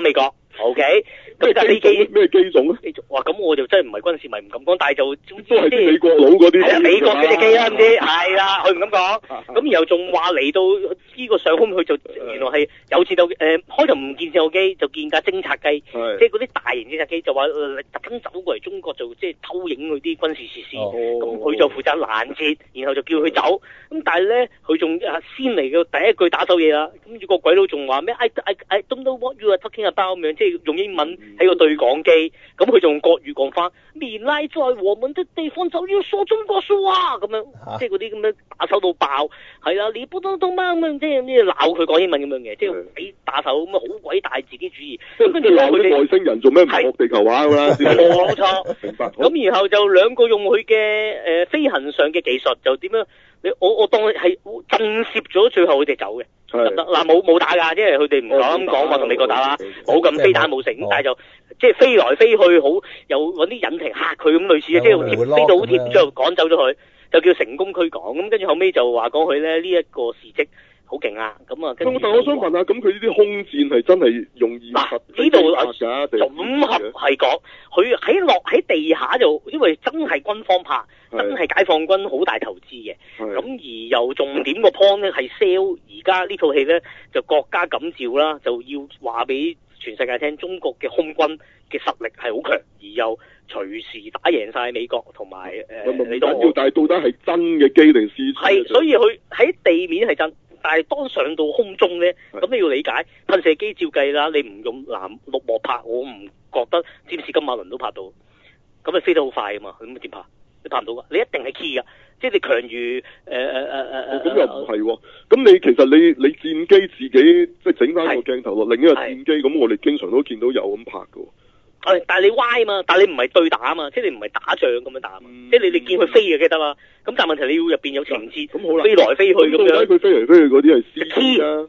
O K， 咁架飛機咩機種啊？ 機種，哇！咁我就真係唔係軍事迷唔敢講，但係就總之都係即係美國佬嗰啲。 係啊，美國嗰隻機啦，唔知係啦，佢唔敢講。咁然後仲話嚟到呢個上空，佢就原來係有戰鬥誒、呃，開頭唔見戰鬥機，就見架偵察機，即係嗰啲大型偵察機，就話特登走過嚟中國就即係偷影佢啲軍事設施。咁、哦、佢就負責攔截，然後就叫佢走。咁但係咧，佢仲先嚟嘅第一句打手嘢啦。跟住個鬼佬仲話咩 I I I don't know what you are talking about 咁樣，即係用英文喺個對講機。咁佢仲用國語講翻，未來在我們的地方就要說中國說話咁樣，啊、即係嗰啲咁樣打手到爆，係啦，你不當當媽咁樣，即係咩鬧佢講英文咁樣嘅，即係俾打手咁啊，好鬼大自己主義。咁跟住鬧佢哋外星人做咩唔學地球話㗎啦？冇錯，明白。咁然後就兩個用佢嘅誒飛行上嘅技術，就點樣？你我我當係震懾咗，最後佢哋走嘅。嗱冇冇打㗎，即係佢哋唔敢講話同美國打啦，冇咁飛彈冇成，但係就即係飛來飛去，好又揾啲引擎嚇佢咁類似嘅，即係貼飛到好貼，之後趕走咗佢，就叫成功驅趕。咁跟住後尾就話講佢咧呢一個事蹟好勁啊！咁啊，但係我想問下，咁佢呢啲空戰係真係用現實呢度啊綜合係講，佢喺落喺地下就因為真係軍方拍，真係解放軍好大投資嘅。咁而又重點個 point 咧係 sell 而家呢套戲咧就國家感召啦，就要話俾全世界聽，中國嘅空軍嘅實力係好強，而又隨時打贏晒美國同埋誒你都要，但係到底係真嘅機定 C G？ 係，所以佢喺地面係真。但係當上到空中咧，咁你要理解噴射機照計啦，你唔用藍綠幕拍，我唔覺得占士金馬倫都拍到，咁你飛得好快啊嘛，咁點拍？你拍唔到噶，你一定係 key 噶，即係你強如誒誒誒誒誒。咁又唔係喎，咁你其實你你戰機自己即係整翻個鏡頭落另一個戰機，咁我哋經常都見到有咁拍噶。係，但係你歪啊嘛，但係你唔係對打啊嘛，即係你唔係打仗咁樣打啊嘛，嗯、即係你你見佢飛嘅記得啦。咁但係問題你要入邊有情節，咁好啦，飛來飛去咁樣。佢飛嚟飛去嗰啲係 key 啊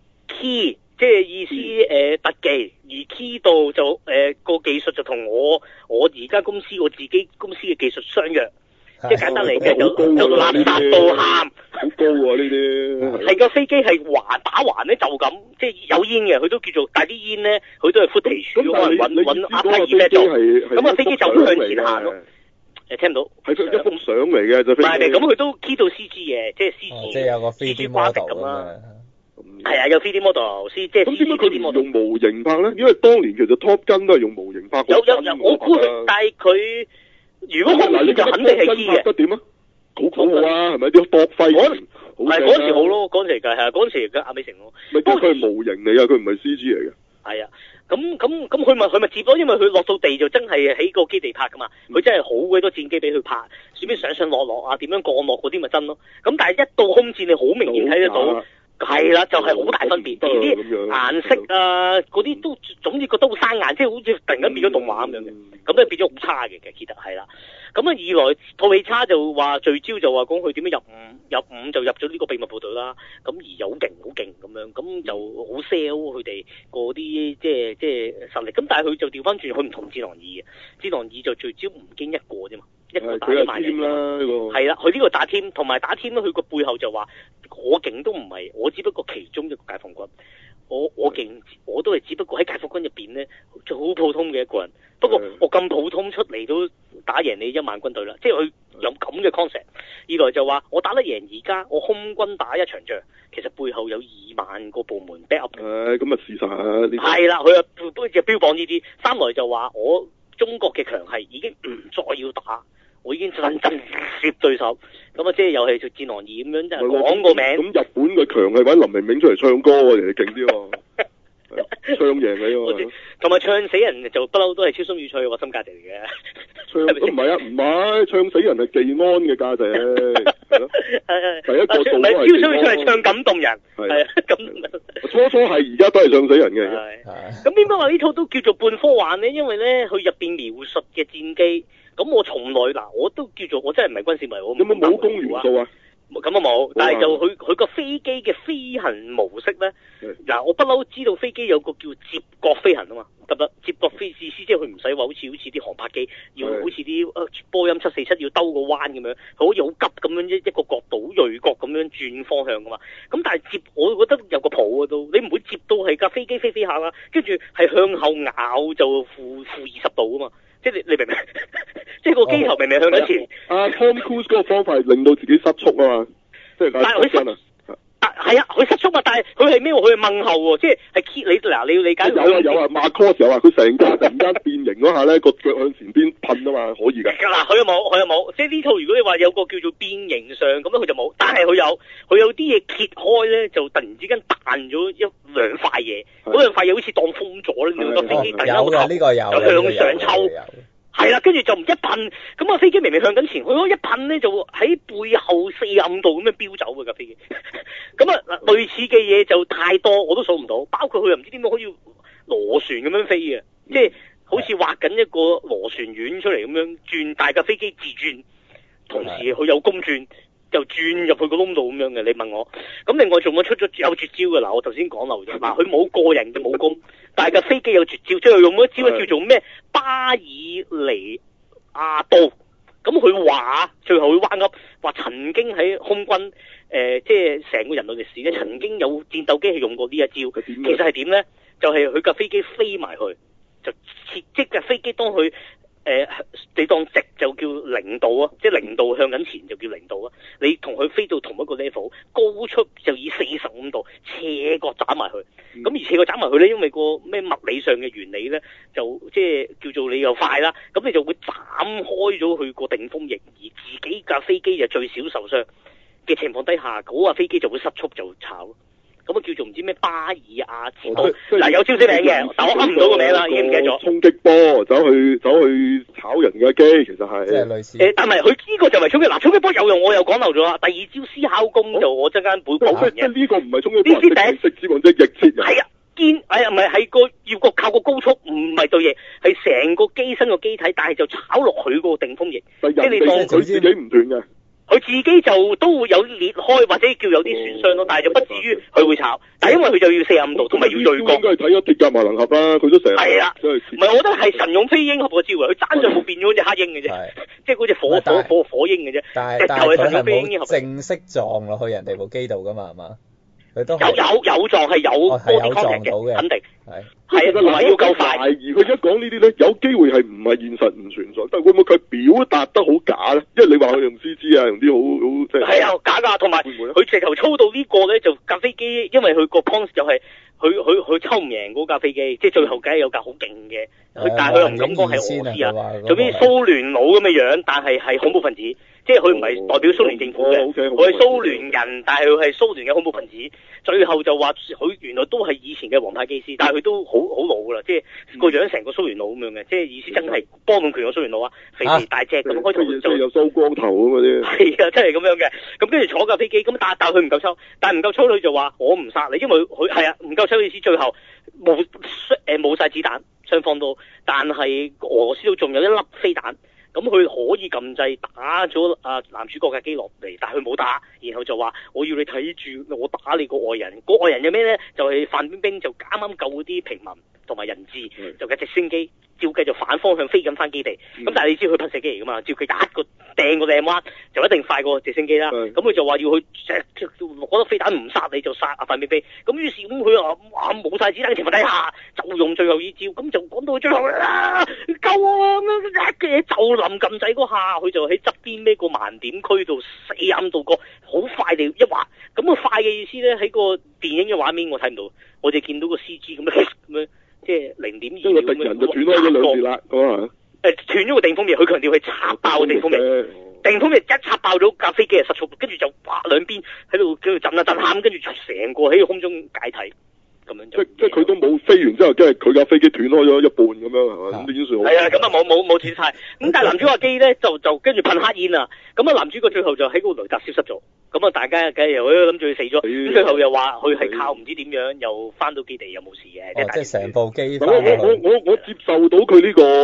，key 即係意思誒、呃、特技，而 key 到就誒個、呃、技術就同我我而家公司我自己公司嘅技術相若。即係簡單嚟嘅，有有垃圾到喊，好高喎呢啲。係個飛機係橫打橫咧，就咁，即係有煙嘅，佢都叫做，但係啲煙咧，佢都係 footage 咁揾揾揾阿飛機咩做？咁啊飛機就向前行咯。誒聽唔到？係佢一幅相嚟嘅，就飛機。唔係，咁佢都 key 到 C G 嘅，即係 C G。即係有個 three D model 咁啦。係啊，有 three D model，即係。咁點解佢唔用模型拍咧？因為當年其實 Top Gun 都係用模型拍。有有有，我估佢，但係佢。如果空戰就肯定係 key 嘅，得點啊？好好啊，係咪啲搏廢？嗰係嗰時好咯，嗰時嘅係嗰時嘅阿美城咯。咪佢係模型嚟噶，佢唔係 C G 嚟嘅。係啊，咁咁咁佢咪佢咪接咯，因為佢落到地就真係喺個基地拍噶嘛，佢、嗯、真係好鬼多戰機俾佢拍，算邊上上落落啊，點樣降落嗰啲咪真咯。咁但係一到空戰，你好明顯睇得到。係啦，就係、是、好大分別，而啲顏色啊，嗰啲都總之覺得好生硬，即係好似突然間變咗動畫咁樣嘅，咁咧變咗好差嘅，其實係啦。咁啊，二來套戲差就話聚焦就話講佢點樣入伍，入伍就入咗呢個秘密部隊啦。咁而又好勁，好勁咁樣，咁就好 sell 佢哋嗰啲即係即係實力。咁但係佢就調翻轉，佢唔同戰狼二嘅，戰狼二就聚焦吳京一個啫嘛。一個打一萬人啦，係啦，佢呢個打 team，同埋打 team 咧，佢個背後就話我勁都唔係，我只不過其中一個解放軍，我我勁，我都係只不過喺解放軍入邊咧，就好普通嘅一個人。不過我咁普通出嚟都打贏你一萬軍隊啦，即係佢有咁嘅 concept。二來就話我打得贏而家，我空軍打一場仗，其實背後有二萬個部門 back up。誒，咁啊事實啊，係啦，佢啊都就標榜呢啲。三來就話我中國嘅強勢已經唔再要打。我已經真真攝對手，咁啊即係又係做戰狼二咁樣，就講個名。咁日本嘅強係揾林明明出嚟唱歌喎，人哋勁啲喎，唱贏你喎。同埋唱死人就不嬲都係超心與趣嘅心價值嚟嘅。唱都唔係啊，唔係唱死人係技安嘅價值。係咯。第一個做係。唔係超心與趣係唱感動人。係啊，感動人。初初係而家都係唱死人嘅。係。咁點解話呢套都叫做半科幻呢？因為咧，佢入邊描述嘅戰機。咁我從來嗱，我都叫做我真係唔係軍事迷，我有冇武功元素啊？ 咁啊冇，但係就佢佢個飛機嘅飛行模式咧，嗱我不嬲知道飛機有個叫接角飛行啊嘛，得唔得？接角飛意思即係佢唔使話好似好似啲航拍機，要好似啲誒波音七四七要兜個彎咁樣，佢好似好急咁樣一一個角度鋭角咁樣轉方向噶嘛。咁但係接我覺得有個譜啊都，你唔會接到係架飛機飛飛下啦，跟住係向後咬就負負二十度啊嘛。即係你你明唔明？即係個機頭明明向緊前。阿 Tom Cruise 嗰個方法係令到自己失速啊嘛，即係但係佢失，但係啊，佢失速啊，但係佢係咩？佢係掹後喎，即係係 keep 你嗱，你要理解。有啊有啊 Marcos 有啊，佢成架突然間變形嗰下咧，個腳向前邊噴啊嘛，可以㗎。嗱，佢又冇，佢又冇，即係呢套如果你話有個叫做變形上咁樣，佢就冇，但係佢有，佢有啲嘢揭開咧，就突然之間彈咗一兩塊嘢，嗰兩塊嘢好似當風咗咧，個飛機突然間就向上抽。係啦，跟住就唔一噴，咁啊飛機明明向緊前，佢一噴咧就喺背後四十五度咁樣飆走嘅架飛機。咁啊嗱，類似嘅嘢就太多，我都數唔到，包括佢又唔知點解可以螺旋咁樣飛嘅，即係好似畫緊一個螺旋丸出嚟咁樣轉，大架飛機自轉，同時佢有公轉。就轉入去個窿度咁樣嘅，你問我。咁另外仲有出咗有絕招嘅，嗱我頭先講漏咗，嗱佢冇個人嘅武功，但係架飛機有絕招，最後用咗招叫做咩巴爾尼亞刀。咁佢話最後佢彎噏話曾經喺空軍誒，即係成個人類歷史咧，曾經有戰鬥機係用過呢一招。其實係點咧？就係佢架飛機飛埋去，就切即架飛機當佢。誒、呃，你當直就叫零度啊，即係零度向緊前就叫零度啊。你同佢飛到同一個 level，高速就以四十五度斜角斬埋去。咁、嗯、而斜角斬埋去咧，因為個咩物理上嘅原理咧，就即係叫做你又快啦，咁你就會斬開咗佢個定風翼，而自己架飛機就最少受傷嘅情況底下，嗰、那、架、個、飛機就會失速就炒。咁啊叫做唔知咩巴爾亞之刀，嗱有招式名嘅，但我噏唔到個名啦，已經唔記得咗。衝擊波走去走去炒人嘅機，其實係即係類似。誒、欸，但係佢呢個就係衝擊，嗱衝擊波有用，我又講漏咗啦。第二招思考功就我陣間會講嘅。即係呢個唔係衝擊波，呢啲第一食指或者逆切人。係啊，堅哎呀唔係係個要個靠個高速，唔係對翼，係成個機身個機體，但係就炒落佢個定風翼，即係你當佢自己唔斷嘅。佢自己就都會有裂開或者叫有啲損傷咯，哦、但係就不至於佢會炒。但係因為佢就要四十五度，同埋要對角。應該係睇咗鐵甲萬能俠啦，佢都成日。係啊，唔係我覺得係神勇飛鷹俠個招啊，佢爭上冇變咗隻黑鷹嘅啫，即係嗰隻火火火火鷹嘅啫。 但係但係佢係冇正式撞落去人哋部機度噶嘛，係嘛？佢都有有有撞係有波啲 contact 嘅，肯定係。係啊，同埋要夠快。而佢一講呢啲咧，有機會係唔係現實唔存在，但係會唔會佢表達得好假咧？因為你話佢用 C G 啊，用啲好好即係。係啊，假㗎，同埋佢直頭操到呢個咧，就架飛機，因為佢個 point 就係佢佢佢抽唔贏嗰架飛機，即係最後梗係有架好勁嘅，佢但係佢又唔敢講係俄羅斯啊，做啲蘇聯佬咁嘅樣，但係係恐怖分子。即係佢唔係代表蘇聯政府嘅，佢係蘇聯人，但係佢係蘇聯嘅恐怖分子。最後就話佢原來都係以前嘅皇牌機師，但係佢都好好老㗎啦，即係個樣成個蘇聯佬咁樣嘅，即係意思真係幫滿拳嘅蘇聯佬啊，肥肥大隻咁開頭就有梳光頭咁嗰啲。係啊，真係咁樣嘅。咁跟住坐架飛機，咁但但佢唔夠抽，但係唔夠抽佢就話我唔殺你，因為佢係啊唔夠抽嘅意思，最後冇誒冇曬子彈，雙方都，但係俄羅斯都仲有一粒飛彈。咁佢可以撳掣打咗啊男主角嘅機落嚟，但係佢冇打，然後就話我要你睇住我打你個愛人，個愛人有咩咧？就係、是、范冰冰就啱啱救嗰啲平民同埋人質，嗯、就嘅直升機照繼續反方向飛緊翻基地。咁、嗯、但係你知佢噴射機嚟噶嘛？照佢一個掟個靚彎就一定快過直升機啦。咁佢、嗯、就話要去攞得飛彈唔殺你就殺阿范冰冰。咁於是咁佢話哇冇晒子彈嘅情況底下，就用最後一招。咁就講到最後啦，救我咁樣一嘅嘢就臨撳掣嗰下，佢就喺側邊呢個盲點區度四暗度角，好快地一劃。咁、個快嘅意思咧，喺個電影嘅畫面我睇唔到，我哋見到個 C G 咁樣咁樣，即係零點二秒咁樣。個敵人就斷開咗兩截啦，咁啊。誒，斷咗個定風翼，佢強調係插爆個定風翼。定風翼一插爆咗架飛機係失速，跟住就哇兩邊喺度叫做震啊震喊，跟住成個喺空中解體。咁樣就即即佢都冇飛完之後，即係佢架飛機斷開咗一半咁樣係嘛？咁點算好？係啊，咁啊冇冇冇斷晒。咁但係男主角機咧就就跟住噴黑煙啊！咁啊男主角最後就喺個雷達消失咗。咁啊大家梗係又諗住佢死咗。咁最後又話佢係靠唔知點樣又翻到基地又冇事嘅。哦，即係成部機。我我我我我接受到佢呢個。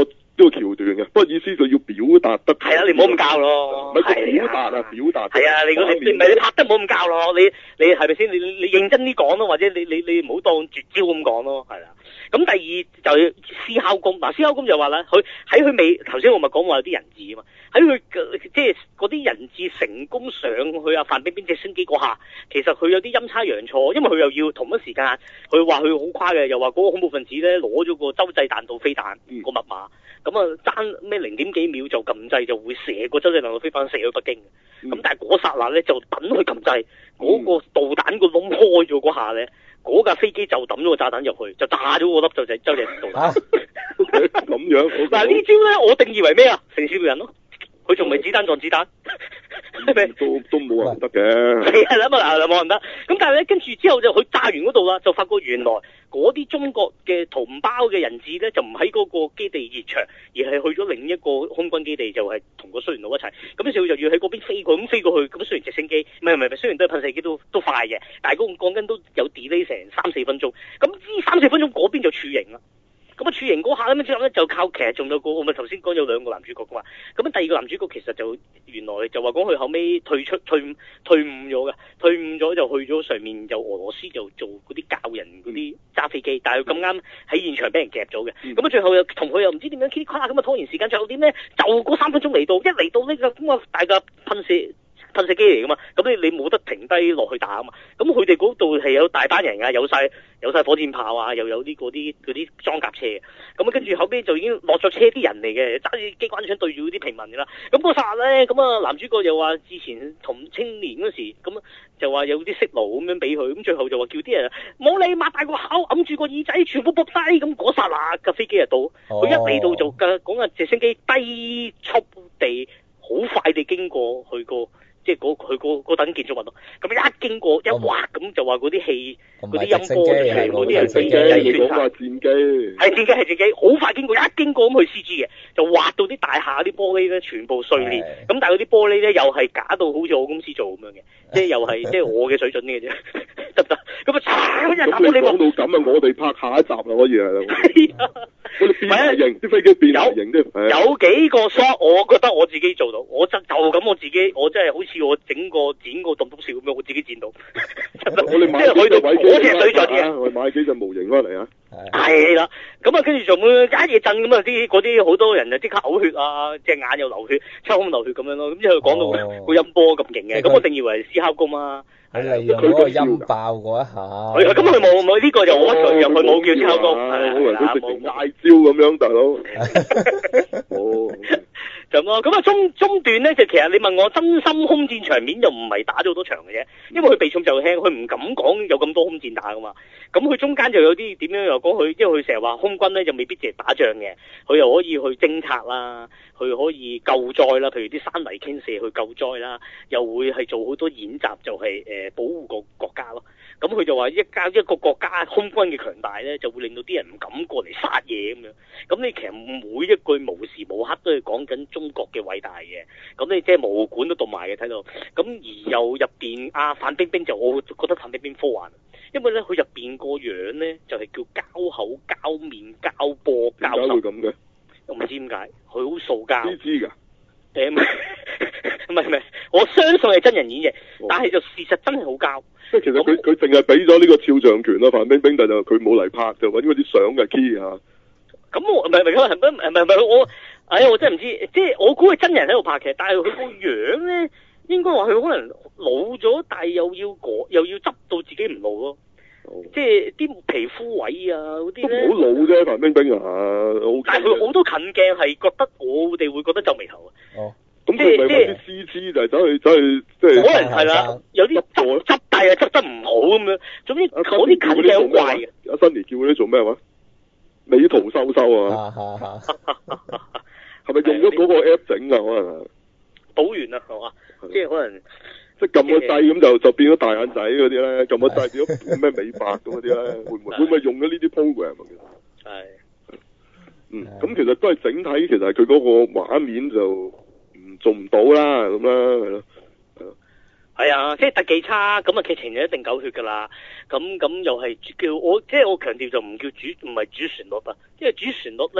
個橋段嘅，不過意思就要表達得係啊，你唔好咁教咯， 唔係個表達啊，表達係啊，你個你你唔係你拍得唔好咁教咯，你你係咪先？你你認真啲講咯，或者你你你唔好當絕招咁講咯，係啦。咁第二就係思考宮，嗱思考宮就話啦，佢喺佢未頭先我咪講話有啲人質啊嘛，喺佢即係嗰啲人質成功上去阿范冰冰直升機嗰下，其實佢有啲陰差陽錯，因為佢又要同一時間，佢話佢好誇嘅，又話嗰個恐怖分子咧攞咗個洲際彈道飛彈個密碼，咁啊爭咩零點幾秒就撳掣就會射個洲際彈道飛彈射去北京嘅，咁、嗯、但係嗰剎那咧就等佢撳掣，嗰、那個導彈個窿開咗嗰下咧。嗰架飛機就抌咗個炸彈入去，就炸咗個粒就就周隻導彈。 咁樣嗱呢招咧，我定義為咩啊？城市獵人咯，佢仲未子彈撞子彈，係咪？ 都都冇人得嘅。 係啊，諗啊嗱，冇人得。咁但係咧，跟住之後就佢炸完嗰度啦，就發覺原來嗰啲中國嘅同胞嘅人質咧，就唔喺嗰個基地現場，而係去咗另一個空軍基地，就係、是、同個蘇聯佬一齊。咁於是佢就要喺嗰邊飛過，咁飛過去。咁雖然直升機唔係唔係，雖然都係噴射機都都快嘅，但係嗰個鋼筋都有 delay 成三四分鐘。咁呢三四分鐘嗰邊就處刑啦。咁啊，處刑嗰下咧，之後咧就靠其實仲有個我咪頭先講有兩個男主角噶嘛。咁第二個男主角其實就原來就話講佢後尾退出退退伍咗嘅，退伍咗就去咗上面就俄羅斯就做嗰啲教人嗰啲揸飛機，但係佢咁啱喺現場俾人夾咗嘅。咁、嗯、啊最後又同佢又唔知點樣 k 咁啊拖延時間，最後點咧就嗰三分鐘嚟到，一嚟到呢、這個咁啊大架噴射。噴射機嚟噶嘛，咁你你冇得停低落去打啊嘛，咁佢哋嗰度係有大班人啊，有晒有晒火箭炮啊，又有啲嗰啲嗰啲裝甲車，咁啊跟住後邊就已經落咗車啲人嚟嘅，揸住機關槍對住嗰啲平民噶啦，咁嗰剎咧，咁啊男主角又話之前同青年嗰時，咁就話有啲息怒咁樣俾佢，咁最後就話叫啲人冇你擘大個口揞住個耳仔，全部仆低，咁嗰剎那架飛機就到，佢、哦、一嚟到就嘅講啊直升機低速地好快地經過去個。即係嗰佢嗰嗰等建築物咯，咁一經過一劃咁就話嗰啲氣嗰啲音波全部啲人飛機係講話戰機， 係戰機係戰機，好快經過一經過咁去 C G 嘅，就劃到啲大廈啲玻璃咧全部碎裂，咁但係嗰啲玻璃咧又係假到好似我公司做咁樣嘅，即係又係即係我嘅水準嘅啫，得唔得？咁啊，咁咁你講到咁啊，我哋拍下一集啦，可以係啦。我哋變埋型，啲飛機變埋型啲。 有幾個 shot，我覺得我自己做到，我就就咁我自己，我真係好似我整個剪個棟篤笑咁樣，我自己剪到。 我哋買幾隻位機， 我隻水準嘅。 我哋買幾隻模型翻嚟啊！ 係啦，咁啊，跟住仲會一嘢震咁啊！啲嗰啲好多人就即刻嘔血啊，隻眼又流血，抽空流血咁樣咯。咁之後講到個音波咁勁嘅，咁我定義為思考功啊。 係利用嗰個音爆嗰一下。 係咁佢冇冇呢個就冇乜罪，佢冇叫思考功。 係我以為佢直情嗌招咁樣，大佬。哦。 咁咯，咁啊中中段咧就其實你問我真心空戰場面就唔係打咗好多場嘅啫，因為佢避重就輕，佢唔敢講有咁多空戰打噶嘛。咁佢中間就有啲點樣又講佢，因為佢成日話空軍咧就未必淨係打仗嘅，佢又可以去偵察啦，佢可以救災啦，譬如啲山泥傾瀉去救災啦，又會係做好多演習，就係、是、誒、呃、保護個國家咯。咁佢就話一家一個國家空軍嘅強大咧，就會令到啲人唔敢過嚟殺嘢咁樣。咁你其實每一句無時無刻都係講緊中國嘅偉大嘅。咁你即係毛管都動埋嘅睇到。咁而又入邊阿范冰冰就我覺得范冰冰科幻，因為咧佢入邊個樣咧就係、是、叫膠口膠面膠波膠手。點解會咁嘅？我唔知點解，佢好塑膠。 知知㗎。 誒唔係唔係唔係，我相信係真人演繹，哦、但係就事實真係好膠。 即係其實佢佢淨係俾咗呢個肖像權啦，范冰冰，但就佢冇嚟拍，就揾嗰啲相嘅 key 嚇。 咁我唔係唔係唔係唔係唔係我，哎呀我真係唔知，即係我估係真人喺度拍劇，但係佢個樣咧，應該話佢可能老咗，但係又要改，又要執到自己唔老咯。哦、即係啲皮膚位啊嗰啲咧。都好老啫，范冰冰啊，但係佢好多近鏡係覺得我哋會覺得皺眉頭啊。哦。 咁佢咪揾啲 C G 就係走去走去即係。可能係啦， 有啲執執但係執得唔好咁樣，總之嗰啲近鏡好怪嘅。 阿 Sunny 叫嗰啲做咩話？美圖秀秀啊！係咪用咗嗰個 app 整啊？可能補完啊，係嘛？即係可能即係撳個掣咁就就變咗大眼仔嗰啲咧，撳個掣變咗咩美白咁嗰啲咧，會唔會會唔會用咗呢啲 program 啊？其實係嗯，咁其實都係整體，其實佢嗰個畫面就唔做唔到啦，咁啦係咯。 係啊，即係特技差，咁啊劇情就一定狗血噶啦。咁咁又係叫我，即係我強調就唔叫主，唔係主旋律啊。因為主旋律咧，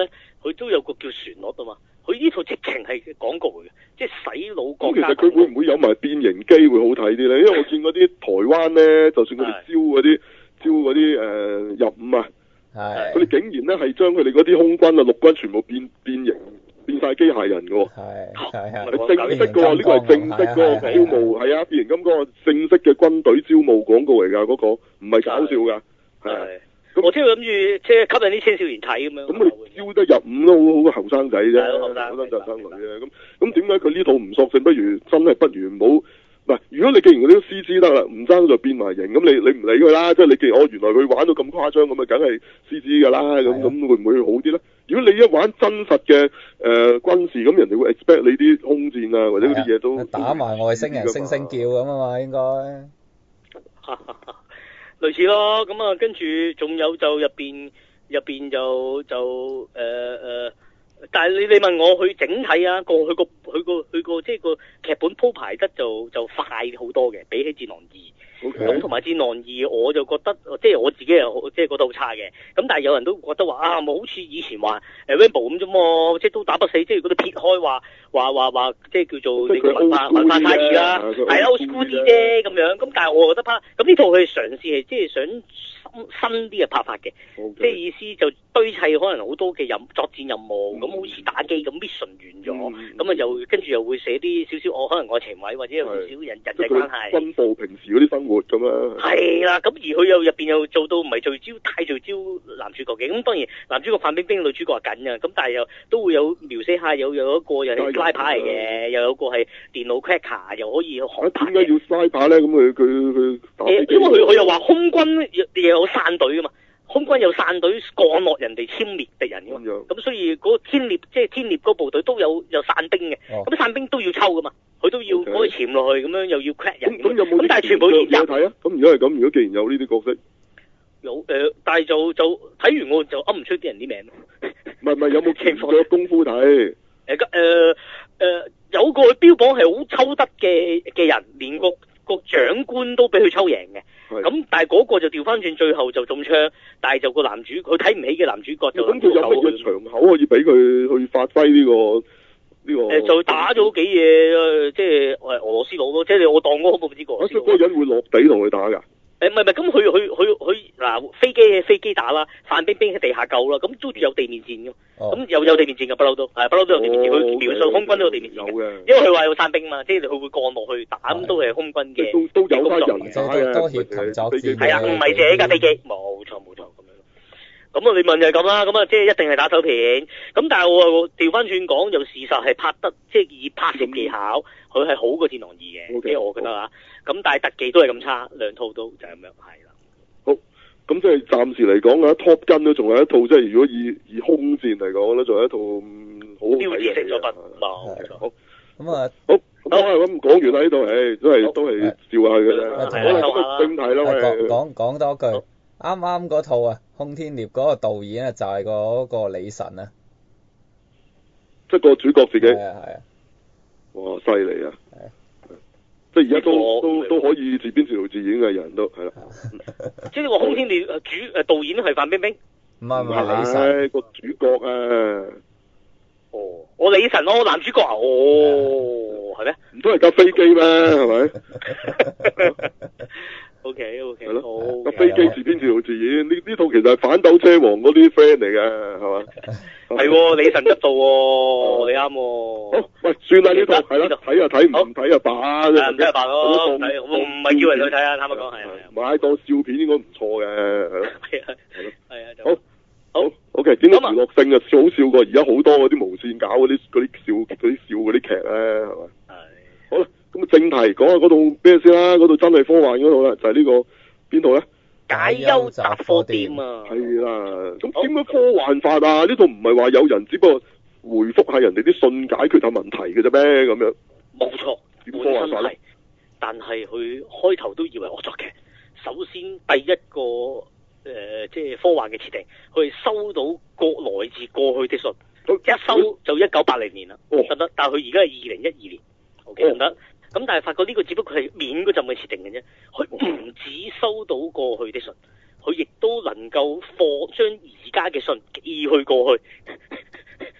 佢都有個叫旋律啊嘛。佢呢套直情係廣告嚟嘅，即係洗腦國咁其家。 實佢會唔會有埋變形機會好睇啲咧？因為我見嗰啲台灣咧，就算佢哋招嗰啲招嗰啲誒入伍啊， 係佢哋竟然咧係將佢哋嗰啲空軍啊、陸軍全部變變形。變晒機械人嘅喎， 係係係係正式嘅喎，呢個係正式嗰個招募，係啊，變形金剛正式嘅軍隊招募廣告嚟㗎，嗰個唔係搞笑㗎，係。 我即係諗住即係吸引啲青少年睇咁樣。咁佢哋招得入伍都好好後生仔啫， 後生後生女啫。咁咁點解佢呢套唔索性不如真係不如唔好？嗱，如果你既然嗰啲 C G 得啦，唔爭就變埋形，咁你你唔理佢啦，即係你既然我原來佢玩到咁誇張，咁啊梗係 C G 㗎啦，咁咁會唔會好啲咧？如果你一玩真實嘅誒、呃、軍事，咁人哋會 expect 你啲空戰啊或者嗰啲嘢都打埋外星人聲聲叫咁啊嘛，應該類似咯。咁啊，跟住仲有就入邊入邊就就誒誒。呃但係你你問我佢整體啊，個佢個佢個佢個即係個劇本鋪排得就就快好多嘅，比起戰狼二。咁同埋戰狼二，我就覺得即係我自己又即係覺得好差嘅。咁但係有人都覺得話啊，冇好似以前話誒 Rambo 咁啫嘛，即係都打不死，即係嗰啲撇開話話話話即係叫做你個文化文化差異啦，係 old school 啲啫咁樣。咁但係我覺得拍咁呢套佢嘗試係即係想新新啲嘅拍法嘅，即係意思就堆砌可能好多嘅任作戰任務，咁好似打機咁 mission 完咗，咁啊又跟住又會寫啲少少我可能愛情位或者有少少人人際關係。 軍部平時嗰啲生活咁樣。 係啦，咁而佢又入邊又做到唔係聚焦太聚焦男主角嘅，咁當然男主角范冰冰，女主角係緊嘅，咁但係又都會有描寫下有有一個又係拉牌嚟嘅，又有個係電腦 cracker 又可以航拍嘅。點解要拉牌咧？咁佢佢佢打飛機。 因為佢佢又話空軍又有散隊噶嘛，空軍有散隊降落人哋殲滅敵人噶嘛，咁所以嗰個天獵即係天獵嗰部隊都有有散兵嘅，咁、哦、散兵都要抽噶嘛，佢都要可以潛落去咁樣又要 crack 人。咁有冇？咁但係全部演習睇啊！咁如果係咁，如果既然有呢啲角色， 有誒、呃，但係就就睇完我就噏唔出啲人啲名。 唔係唔係，有冇情況功夫睇？ 誒誒誒，有個標榜係好抽得嘅嘅人，連個個長官都俾佢抽贏嘅。咁但係嗰個就調翻轉，最後就中槍，但係就個男主佢睇唔起嘅男主角就咁佢有乜嘢場口可以俾佢去發揮呢、這個呢、這個？誒、 呃，就打咗幾嘢，即係誒俄羅斯佬咯，即係我當嗰個唔知個。 啊，嗰個人會落地同佢打㗎？ 誒唔係唔係，咁佢佢佢佢嗱飛機飛機打啦，范冰冰喺地下救啦，咁都有地面戰㗎，咁、哦、有有地面戰㗎，不嬲都係不嬲都有地面戰，佢、哦、描述空軍都有地面戰嘅，因為佢話有散兵嘛，即係佢會降落去打，咁都係空軍嘅， 都都有翻人打嘅，多協同作戰， 係啊，唔係自己架飛機，冇錯冇錯咁樣。咁啊，你問就係咁啦，咁啊，即係一定係打手片，咁但係我調翻轉講，又事實係拍得即係以拍攝技巧，佢係好過戰狼二嘅，即係我覺得啊。咁但係特技都係咁差，兩套都就係咁樣，係啦。 好，咁即係暫時嚟講啊 ，Top Gun 都仲有一套，即係如果以以空戰嚟講咧，仲有一套好標誌性作品。冇錯。好， 咁啊， 好，咁啊，咁講完啦呢度，誒，都係都係笑下嘅啫。好啦，咁啊，正題啦，喂。 講講多句，啱啱嗰套啊，《空天獵》嗰個導演啊，就係嗰個李晨啊。 即係個主角自己。 係啊係啊。 哇！犀利啊！即係而家都都都可以自編自導自演嘅人都係啦。 即係呢個空天獵主誒導演係范冰冰。 唔係唔係李晨個主角啊。 哦，我李晨咯，男主角啊。哦，係咩？ 唔通係架飛機咩？係咪 ？O K O K。係咯。架飛機自編自導自演，呢呢套其實係反斗車王嗰啲 friend 嚟嘅，係嘛？ 係喎，李晨執導喎，你啱喎。 好，喂，算啦呢套，係啦，睇啊睇，唔睇啊罷啫。 唔睇啊罷咯，唔睇，我唔係叫人去睇啊，坦白講係。 買當笑片應該唔錯嘅，係咯。 係啊，係咯。係啊， 好，好，OK，點解娛樂性啊好笑過而家好多嗰啲無線搞嗰啲嗰啲笑嗰啲笑嗰啲劇咧，係嘛？係。好啦，咁啊正題講下嗰套咩先啦？嗰套真係科幻嗰套啦，就係呢個邊套咧？ 解憂雜貨店啊， 係啦，咁點樣科幻法啊？呢度唔係話有人只不過回覆下人哋啲信解決下問題嘅啫咩？咁樣冇錯，本身係，但係佢開頭都以為惡作劇。首先第一個誒、呃，即係科幻嘅設定，佢收到過來自過去的信，一收就一九八零年啦，得唔得？但係佢而家係二零一二年 ，OK 得唔得？咁但係發覺呢個只不過係面嗰陣嘅設定嘅啫，佢唔止收到過去的信，佢亦都能夠放將而家嘅信寄去過去。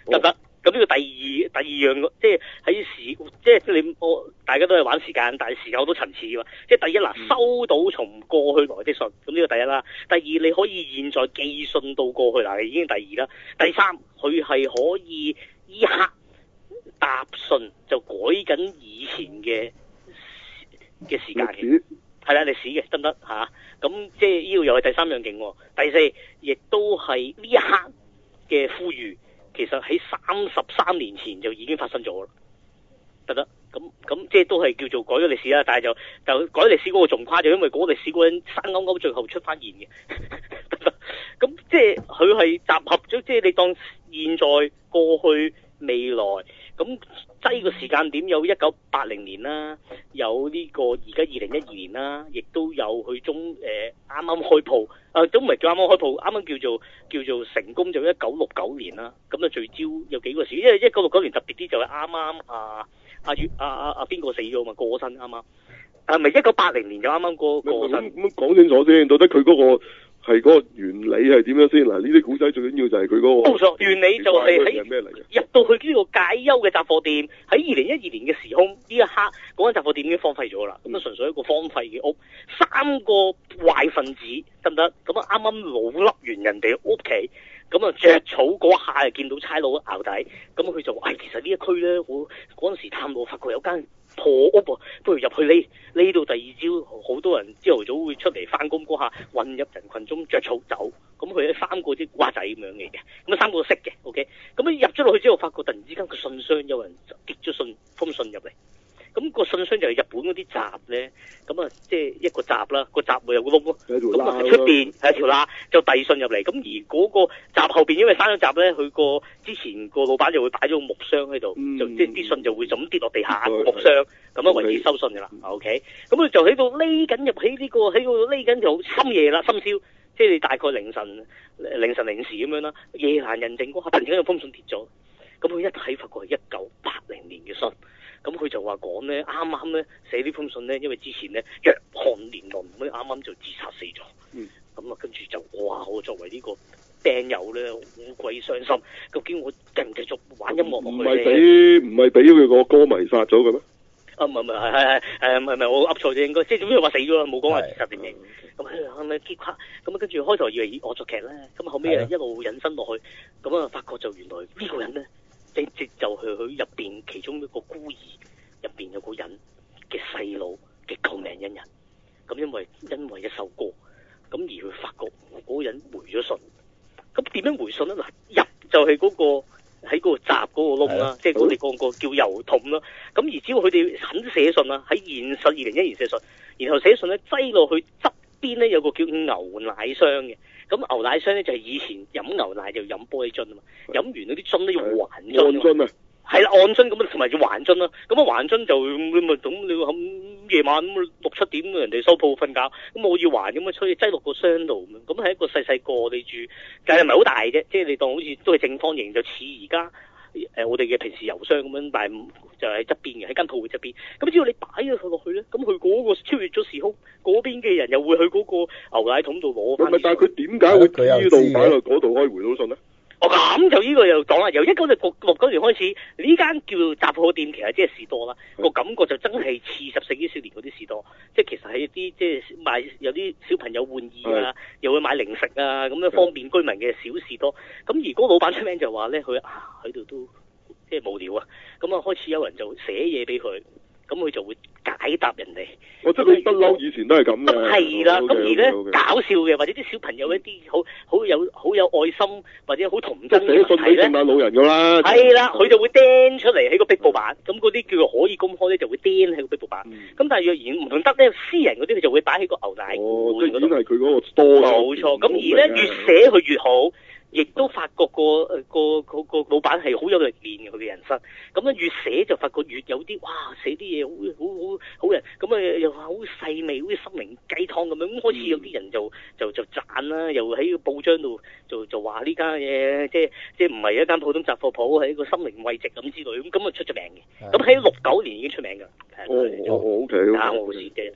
得唔得？咁呢個第二第二樣，即係喺時，即係你我大家都係玩時間，但係時間好多層次㗎嘛。即係第一嗱，收到從過去來的信，咁呢個第一啦。第二，你可以現在寄信到過去，嗱已經第二啦。第三，佢係可以依刻答信就改緊以前嘅嘅時間嘅，係啦歷史嘅得唔得嚇？咁即係呢個又係第三樣勁喎。第四，亦都係呢一刻嘅呼籲。其實喺三十三年前就已經發生咗啦，得得咁咁即係都係叫做改咗歷史啦，但係就就改歷史嗰個仲誇張，因為嗰個歷史嗰人生勾勾最後出翻現嘅，得得咁即係佢係集合咗，即係你當現在、過去、未來咁擠個時間點有一九八零年啦，有呢個而家二零一二年啦，亦都有佢中誒啱啱開鋪，啊都唔係叫啱啱開鋪，啱啱叫做叫做成功就一九六九年啦。咁啊聚焦有幾個事，因為一九六九年特別啲就係啱啱啊阿月阿阿阿邊個死咗嘛，過身啱啱，係咪一九八零年就啱啱過過身？ 咁咁講清楚先，到底佢嗰個係嗰個原理係點樣先？嗱，呢啲古仔最緊要就係佢嗰個。冇錯， 原理就係喺入到去呢個解憂嘅雜貨店，喺二零一二年嘅時空呢一刻，嗰間雜貨店已經荒廢咗啦。咁啊，純粹一個荒廢嘅屋，三個壞分子得唔得？咁啊，啱啱老笠完人哋屋企，咁啊著草嗰下就見到差佬淆底，咁佢就話：，唉、哎，其實呢一區咧，我嗰陣時探路發覺有間破屋啊，不如入去呢呢度。第二朝好多人朝頭早會出嚟翻工嗰下，混入人群中着草走。咁佢喺三個啲瓜仔咁樣嘅，咁啊三個都識嘅 ，OK。咁啊入咗落去之後，發覺突然之間個信箱有人跌咗信封信入嚟。咁、個信箱就係日本嗰啲閘咧，咁啊即係一個閘啦，個閘會有個窿咯。咁啊出邊係一條罅，就遞信入嚟。咁而嗰個閘後邊因為閂咗閘咧，佢個之前個老闆就會擺咗個木箱喺度，嗯、就即係啲信就會就咁跌落地下個木箱，咁樣為之收信㗎啦。OK。咁佢就喺度匿緊入喺呢個喺度匿緊條深夜啦，深宵。即係你大概凌晨凌晨零時咁樣啦，夜闌人靜嗰下，突然間有封信跌咗，咁佢一睇發覺係一九八零年嘅信，咁佢就話講咧，啱啱咧寫呢封信咧，因為之前咧約翰連儂咁啱啱就自殺死咗，嗯，咁啊跟住就哇，我作為呢個病友咧好鬼傷心，究竟我繼唔繼續玩音樂落去咧？唔係俾唔係俾佢個歌迷殺咗嘅咩？ 啊唔係唔係係係係唔係唔係我噏錯啫，應該即係總之話死咗啦，冇講話自殺定型。咁係咪結框？咁啊跟住開頭以為惡作劇咧，咁後尾一路引申落去，咁啊發覺就原來呢個人咧，直接就係佢入邊其中一個孤兒入邊有個人嘅細佬嘅救命恩人。咁因為因為一首歌，咁而佢發覺嗰個人回咗信。咁點樣回信咧？嗱，入就係嗰個。喺嗰個閘嗰個窿啦，即係我哋個個叫郵筒啦。咁而只要佢哋肯寫信啦，喺現實二零一二年寫信，然後寫信咧擠落去側邊咧有個叫牛奶箱嘅。咁牛奶箱咧就係以前飲牛奶就飲玻璃樽啊嘛，飲完嗰啲樽咧要還樽。係啦，按樽咁啊，同埋要還樽啦。咁啊還樽就你咪咁你咁夜晚咁六七點人哋收鋪瞓覺，咁我要還咁啊，所以擠落個箱度咁。咁係一個細細個你住，但係唔係好大啫，即係你當好似都係正方形，就似而家誒我哋嘅平時郵箱咁樣，但係就喺側邊嘅，喺間鋪嘅側邊。咁只要你擺咗佢落去咧，咁佢嗰個超越咗時空，嗰邊嘅人又會去嗰個牛奶桶度攞翻。 但係佢點解會知道擺落嗰度可以回到信咧？ 哦，咁就呢個又講啦，由一九六九年開始，呢間叫雜貨店其實即係士多啦，個感覺就真係似十世紀少年嗰啲士多，即係其實係一啲即係賣有啲小朋友玩意啊，又會買零食啊，咁樣方便居民嘅小士多。咁而嗰個老闆出名就話咧，佢啊喺度都即係無聊啊，咁啊開始有人就寫嘢俾佢。咁佢就會解答人哋。 我覺得佢不嬲以前都係咁嘅。 係啦，咁而咧搞笑嘅，或者啲小朋友一啲好好有好有愛心，或者好童真嘅題咧。寫信俾聖誕老人㗎啦。係啦，佢就會釘出嚟喺個壁布板，咁嗰啲叫做可以公開咧，就會釘喺個壁布板。咁、嗯、但係若然唔同得咧，私人嗰啲佢就會擺喺個牛奶罐嗰度。哦，即係已經係佢嗰個 store。冇錯，咁而咧越寫佢越好。亦都發覺個個個個老闆係好有歷練嘅佢嘅人生，咁咧越寫就發覺越有啲哇寫啲嘢好好好好人，咁啊又話好細味，好似心靈雞湯咁樣，咁開始有啲人就就就讚啦，又喺個報章度就就話呢間嘢即係即係唔係一間普通雜貨鋪，係一個心靈慰藉咁之類，咁咁啊出咗名嘅，咁喺六九年已經出名㗎。 哦哦 OK， 啱我事啫。咁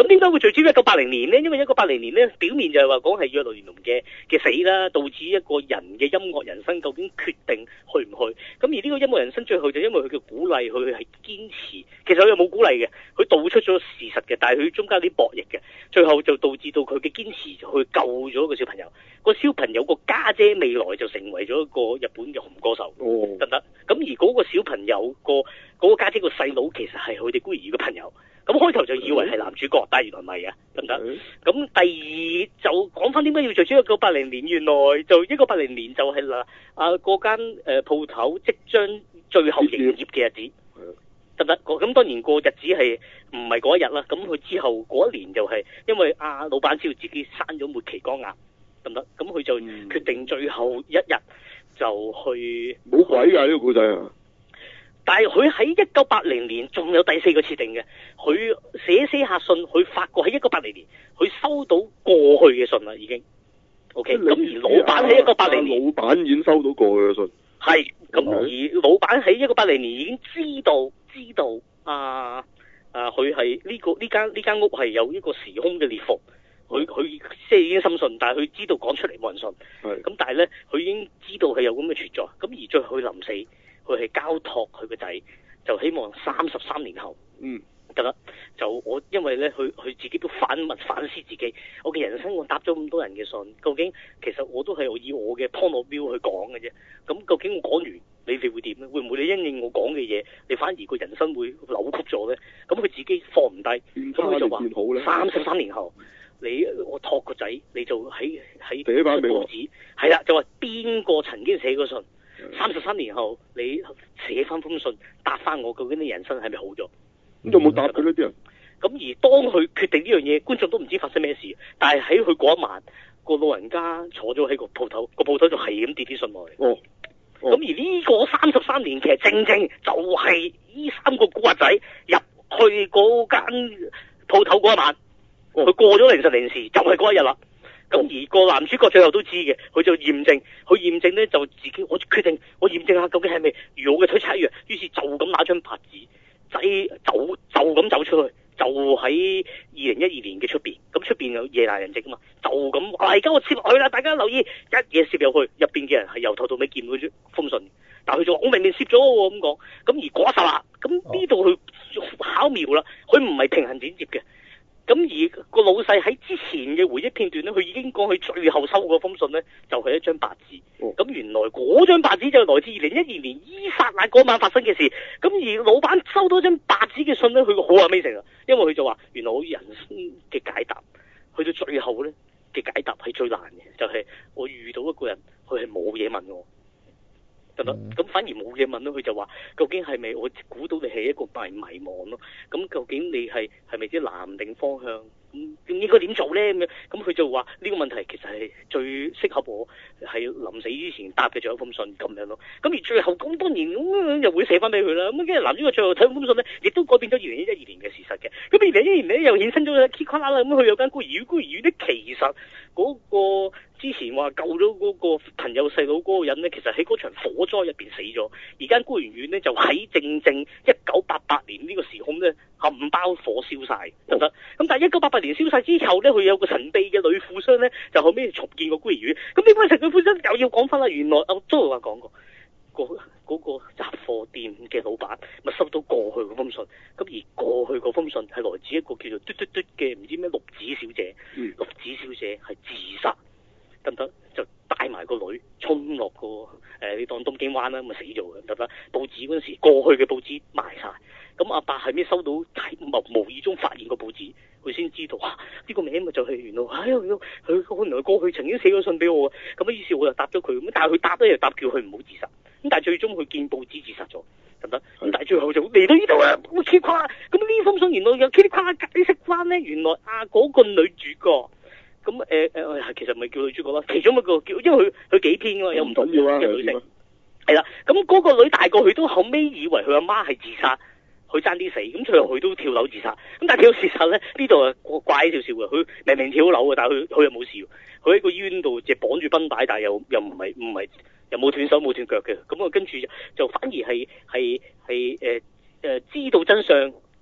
咁點解會聚焦一九八零年咧？因為一九八零年咧，表面就係話講係約翰列儂嘅嘅死啦，導致一個人嘅音樂人生究竟決定去唔去。咁而呢個音樂人生最後就因為佢嘅鼓勵，佢係堅持。其實佢又冇鼓勵嘅，佢道出咗事實嘅，但係佢中間有啲博弈嘅，最後就導致到佢嘅堅持去救咗個小朋友。個小朋友個家姐未來就成為咗一個日本嘅紅歌手，得唔得？咁而嗰個小朋友個嗰個家姐個細佬其實係佢哋孤兒院嘅朋友。咁開頭就以為係男主角，但係原來唔係嘅，得唔得？咁第二就講翻點解要聚焦一九八零年，原來就一九八零年就係嗱啊嗰間誒鋪頭即將最後營業嘅日子，得唔得？咁當然個日子係唔係嗰一日啦？咁佢之後嗰一年就係因為阿老闆知道自己生咗末期肝癌，得唔得？咁佢就決定最後一日就去冇鬼㗎呢個故仔啊！ 但係佢喺一九八零年仲有第四個設定嘅，佢寫寫下信，佢發覺喺一九八零年佢收到過去嘅信啦，已經。O K，咁而老闆喺一九八零年， 老闆已經收到過去嘅信。 係，咁而老闆喺一九八零年已經知道知道啊啊，佢係呢個呢間呢間屋係有一個時空嘅裂縫，佢佢即係已經深信，但係佢知道講出嚟冇人信。係。咁但係咧，佢已經知道係有咁嘅存在，咁而最後佢臨死。佢係交託佢個仔，就希望三十三年後，嗯，得啦，就我因為咧，佢佢自己都反問反思自己，我嘅人生我答咗咁多人嘅信，究竟其實我都係以我嘅 point of view去講嘅啫。咁究竟我講完，你哋會點咧？會唔會你因應我講嘅嘢，你反而個人生會扭曲咗咧？咁佢自己放唔低，咁佢就話三十三年後，你我託個仔，你就喺喺出報紙，係啦，就話邊個曾經寫過信。三十三年後，你寫翻封信答翻我，究竟你人生係咪好咗？ 咁有冇答佢呢啲人？ 咁而當佢決定呢樣嘢，觀眾都唔知發生咩事。但係喺佢嗰一晚，個老人家坐咗喺個鋪頭，個鋪頭就係咁跌啲信落嚟。哦。咁、哦、而呢個三十三年其實正正就係呢三個古惑仔入去嗰間鋪頭嗰一晚，佢、哦、過咗凌晨零時，就係嗰一日啦。咁而個男主角最後都知嘅，佢就驗證，佢驗證咧就自己，我決定我驗證下究竟係咪如我嘅推測一樣，於是就咁拿張白紙，仔走就咁走出去，就喺二零一二年嘅出邊，咁出邊有夜闌人靜啊嘛，就咁，哇！而家我攝落去啦，大家留意，一嘢攝入去，入邊嘅人係由頭到尾見到佢封信，但係佢就話我明明攝咗喎咁講，咁而嗰一剎那，咁呢度佢巧妙啦，佢唔係平行剪接嘅。咁而個老細喺之前嘅回憶片段咧，佢已經講佢最後收嗰封信咧，就係、是、一張白紙。咁、哦、原來嗰張白紙就來自二零一二年伊剎那嗰晚發生嘅事。咁而老闆收到張白紙嘅信咧，佢好 amazing啊，因為佢就話原來我人生嘅解答，去到最後咧嘅解答係最難嘅，就係、是、我遇到一個人，佢係冇嘢問我。咁、嗯、反而冇嘢問咯，佢就話究竟係咪我估到你係一個迷迷茫咯？咁究竟你係係咪啲南定方向？咁咁應該點做咧？咁樣咁佢就話呢個問題其實係最適合我係臨死之前答嘅最後一封信咁樣咯。咁而最後咁當然咁又會寫翻俾佢啦。咁跟住男主角最後睇封信咧，亦都改變咗二零一二年嘅事實嘅。咁二零一二年咧又衍生咗 K 跨啦啦，咁佢有間孤兒院，孤兒院咧其實嗰、嗰個之前話救咗嗰個朋友細佬嗰個人咧，其實喺嗰場火災入邊死咗。而間孤兒院咧就喺正正一九八八年呢個時空咧冚包火燒晒，得唔得？咁但係一九八八年燒晒之後咧，佢有個神秘嘅女富商咧，就後尾重建個孤兒院。咁呢班神秘富商又要講翻啦，原來我都話講過，嗰個嗰個雜貨店嘅老闆咪收到過去嗰封信，咁而過去嗰封信係來自一個叫做嘟嘟嘟嘅唔知咩綠子小姐，嗯、綠子小姐係自殺。得唔得？就帶埋個女衝落個誒、呃，你當東京灣啦，咁咪死咗嘅，得唔得？報紙嗰陣時，過去嘅報紙賣晒。咁阿伯係咩收到睇無無意中發現個報紙，佢先知道哇！呢、這個名咪就係原來，哎呀，佢原來過去曾經寫咗信俾我啊！咁於是我就答咗佢，咁但係佢答咧又答叫佢唔好自殺。咁但係最終佢見報紙自殺咗，得唔得？咁但係最後就嚟到呢度啊！我 K 誇，咁呢封信原來有 K 誇解釋翻咧，原來啊嗰、那個女主角。咁誒誒，其實唔係叫女主角啦，其中一個叫，因為佢佢幾篇㗎嘛，有唔同嘅女性，係啦。咁嗰個女大個，佢都後尾以為佢阿媽係自殺，佢爭啲死，咁最後佢都跳樓自殺。咁但係跳樓自殺咧，呢度啊怪少少嘅，佢明明跳樓嘅，但係佢佢又冇事，佢喺個醫院度就綁住繃帶，但係又又唔係唔係又冇斷手冇斷腳嘅。咁啊跟住就反而係係係誒誒知道真相。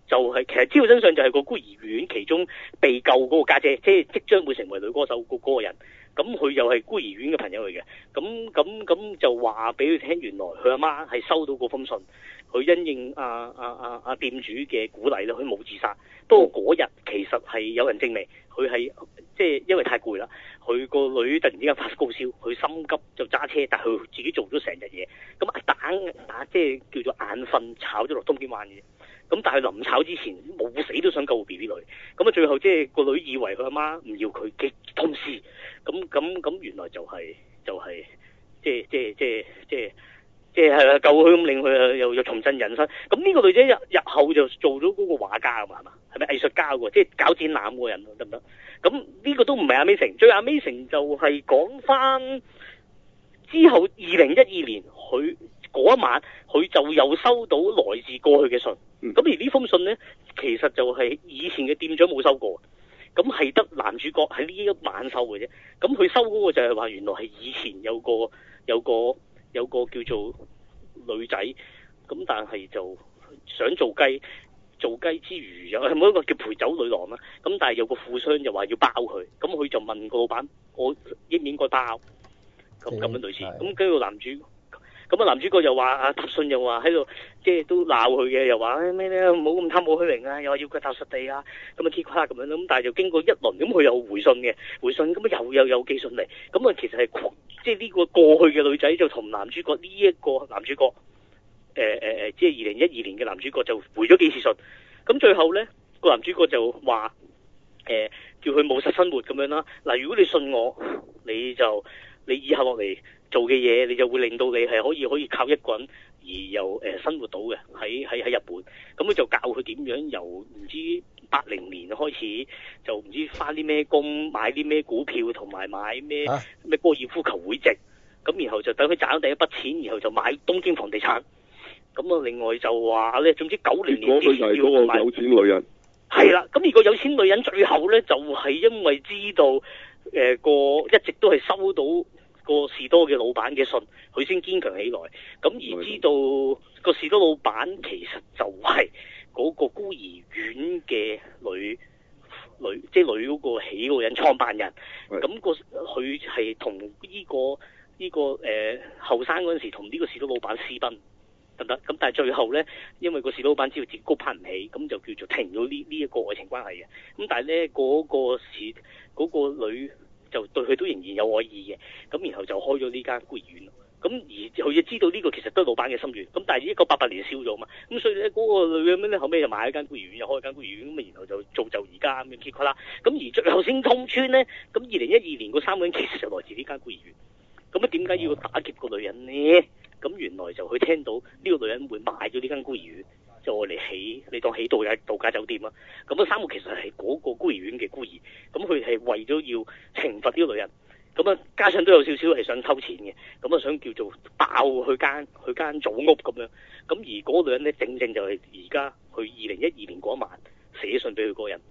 就係、是、其實知道真相就係個孤兒院其中被救嗰個家姐，姐，即係即將會成為女歌手嗰嗰個人。咁佢又係孤兒院嘅朋友嚟嘅。咁咁咁就話俾佢聽，原來佢阿媽係收到嗰封信，佢因應阿阿阿阿店主嘅鼓勵咧，佢冇自殺。不過嗰日其實係有人證明佢係即係因為太攰啦，佢個女突然之間發高燒，佢心急就揸車，但係佢自己做咗成日嘢，咁打打即係叫做眼瞓，炒咗落東京灣嘅。咁但係臨炒之前冇死都想救個 B B 女，咁啊最後即係個女以為佢阿媽唔要佢嘅通屍，咁咁咁原來就係、是、就係、是、即係即係即係即係即係係啦救佢咁令佢又又重振人生。咁呢個女仔日日後就做咗嗰個畫家啊嘛，係嘛？係咪藝術家喎？即係搞展覽嗰個人得唔得？咁呢個都唔係 Amazing，最 Amazing 就係講翻之後二零一二年佢。嗰一晚，佢就又收到來自過去嘅信。咁、嗯、而呢封信呢，其實就係以前嘅店長冇收過，咁係得男主角喺呢一晚收嘅啫。咁佢收嗰個就係話，原來係以前有個有個有個叫做女仔，咁但係就想做雞，做雞之餘有係冇一個叫陪酒女郎啦。咁但係有個富商就話要包佢，咁佢就問個老闆：我應唔應該包？咁咁樣類似。咁跟住男主。咁啊，男主角又話啊，答信又話喺度，即係都鬧佢嘅，又話咩咧，唔好咁貪慕虛榮啊，又話要腳踏實地啊，咁啊 keep 咁樣咁，但係就經過一輪，咁佢又回信嘅，回信咁啊又又又寄信嚟，咁啊其實係即係呢個過去嘅女仔就同男主角呢一個男主角，誒誒誒，即係二零一二年嘅男主角就回咗幾次信，咁最後咧個男主角就話誒、呃、叫佢務實生活咁樣啦，嗱如果你信我，你就你以後落嚟。做嘅嘢，你就會令到你係可以可以靠一個人而又誒、呃、生活到嘅，喺喺喺日本。咁佢就教佢點樣由唔知八零年開始，就唔知返啲咩工，買啲咩股票，同埋買咩咩高爾夫球會籍。咁然後就等佢賺咗第一筆錢，然後就買東京房地產。咁啊，另外就話咧，總之九零年之前要買。嗰個有錢女人。 係啦，咁而個有錢女人最後咧就係、是、因為知道誒個、呃、一直都係收到。個士多嘅老闆嘅信，佢先堅強起來。咁而知道個士多老闆其實就係嗰個孤兒院嘅女女，即係女嗰個起嗰個人創辦人。咁、那個佢係同呢個呢、這個誒後生嗰陣時同呢個士多老闆私奔，得唔得？咁但係最後咧，因為個士多老闆知道自己高攀唔起，咁就叫做停咗呢呢一個愛情關係嘅。咁但係咧嗰個士嗰、那個女。就對佢都仍然有愛意嘅，咁然後就開咗呢間孤兒院。咁而佢就知道呢個其實都係老闆嘅心願。咁但係一九八八年燒咗嘛，咁所以咧嗰個女咁樣咧後尾就買一間孤兒院，又開一間孤兒院，咁然後就造就而家咁樣結果啦。咁而最後先通村咧，咁二零一二年嗰三個人其實就來自呢間孤兒院。咁啊點解要打劫個女人呢？咁原來就佢聽到呢個女人會買咗呢間孤兒院。就我嚟起，你當起度假度假酒店啊！咁啊，三個其實係嗰個孤兒院嘅孤兒，咁佢係為咗要懲罰呢個女人，咁啊加上都有少少係想偷錢嘅，咁啊想叫做爆佢間佢間祖屋咁樣，咁而嗰個女人咧正正就係而家佢二零一二年嗰晚寫信俾佢嗰個人，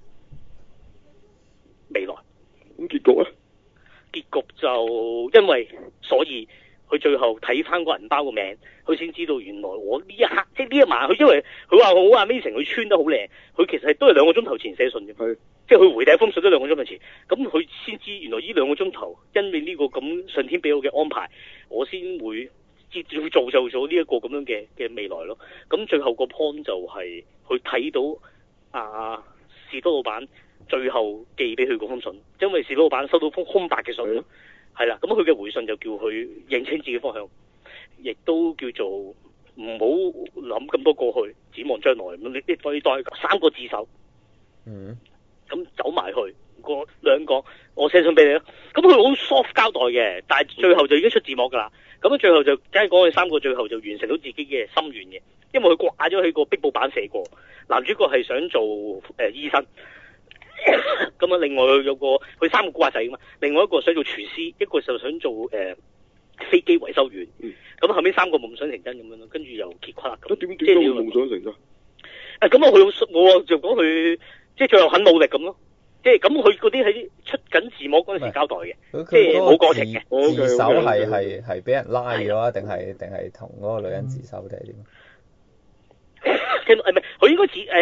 未來咁結局咧？ 結局就因為所以。佢最後睇翻個銀包個名，佢先知道原來我呢一刻，即係呢一晚，佢因為佢話我好 Amazing，佢穿得好靚，佢其實都係兩個鐘頭前寫信嘅，即係佢回第一封信都兩個鐘頭前，咁佢先知原來呢兩個鐘頭，因為呢個咁上天俾我嘅安排，我先會接住造就咗呢一個咁樣嘅嘅未來咯。咁最後個 point 就係佢睇到啊士多老闆最後寄俾佢嗰封信，因為士多老闆收到封空白嘅信。係啦，咁佢嘅回信就叫佢認清自己方向，亦都叫做唔好諗咁多過去，展望將來咁。你你對待三個自首，嗯，咁走埋去個兩個，我寫信俾你咯。咁佢好 soft 交代嘅，但係最後就已經出字幕噶啦。咁最後就梗係講佢三個最後就完成到自己嘅心願嘅，因為佢掛咗喺個壁布板寫過。男主角係想做誒、呃、醫生。咁啊，另外有個佢三個古惑仔噶嘛，另外一個想做廚師，一個就想做誒、呃、飛機維修員。咁、嗯、後尾三個夢想成真咁樣咯，跟住又結骨啦。咁點點解夢想成真？誒，咁啊，佢我就講佢即係最後很努力咁咯。即係咁，佢嗰啲喺出緊字幕嗰陣時交代嘅，即係冇過程嘅。 自首係係係俾人拉咗啊？定係定係同嗰個女人自首定係點？ 誒唔係，佢應該自誒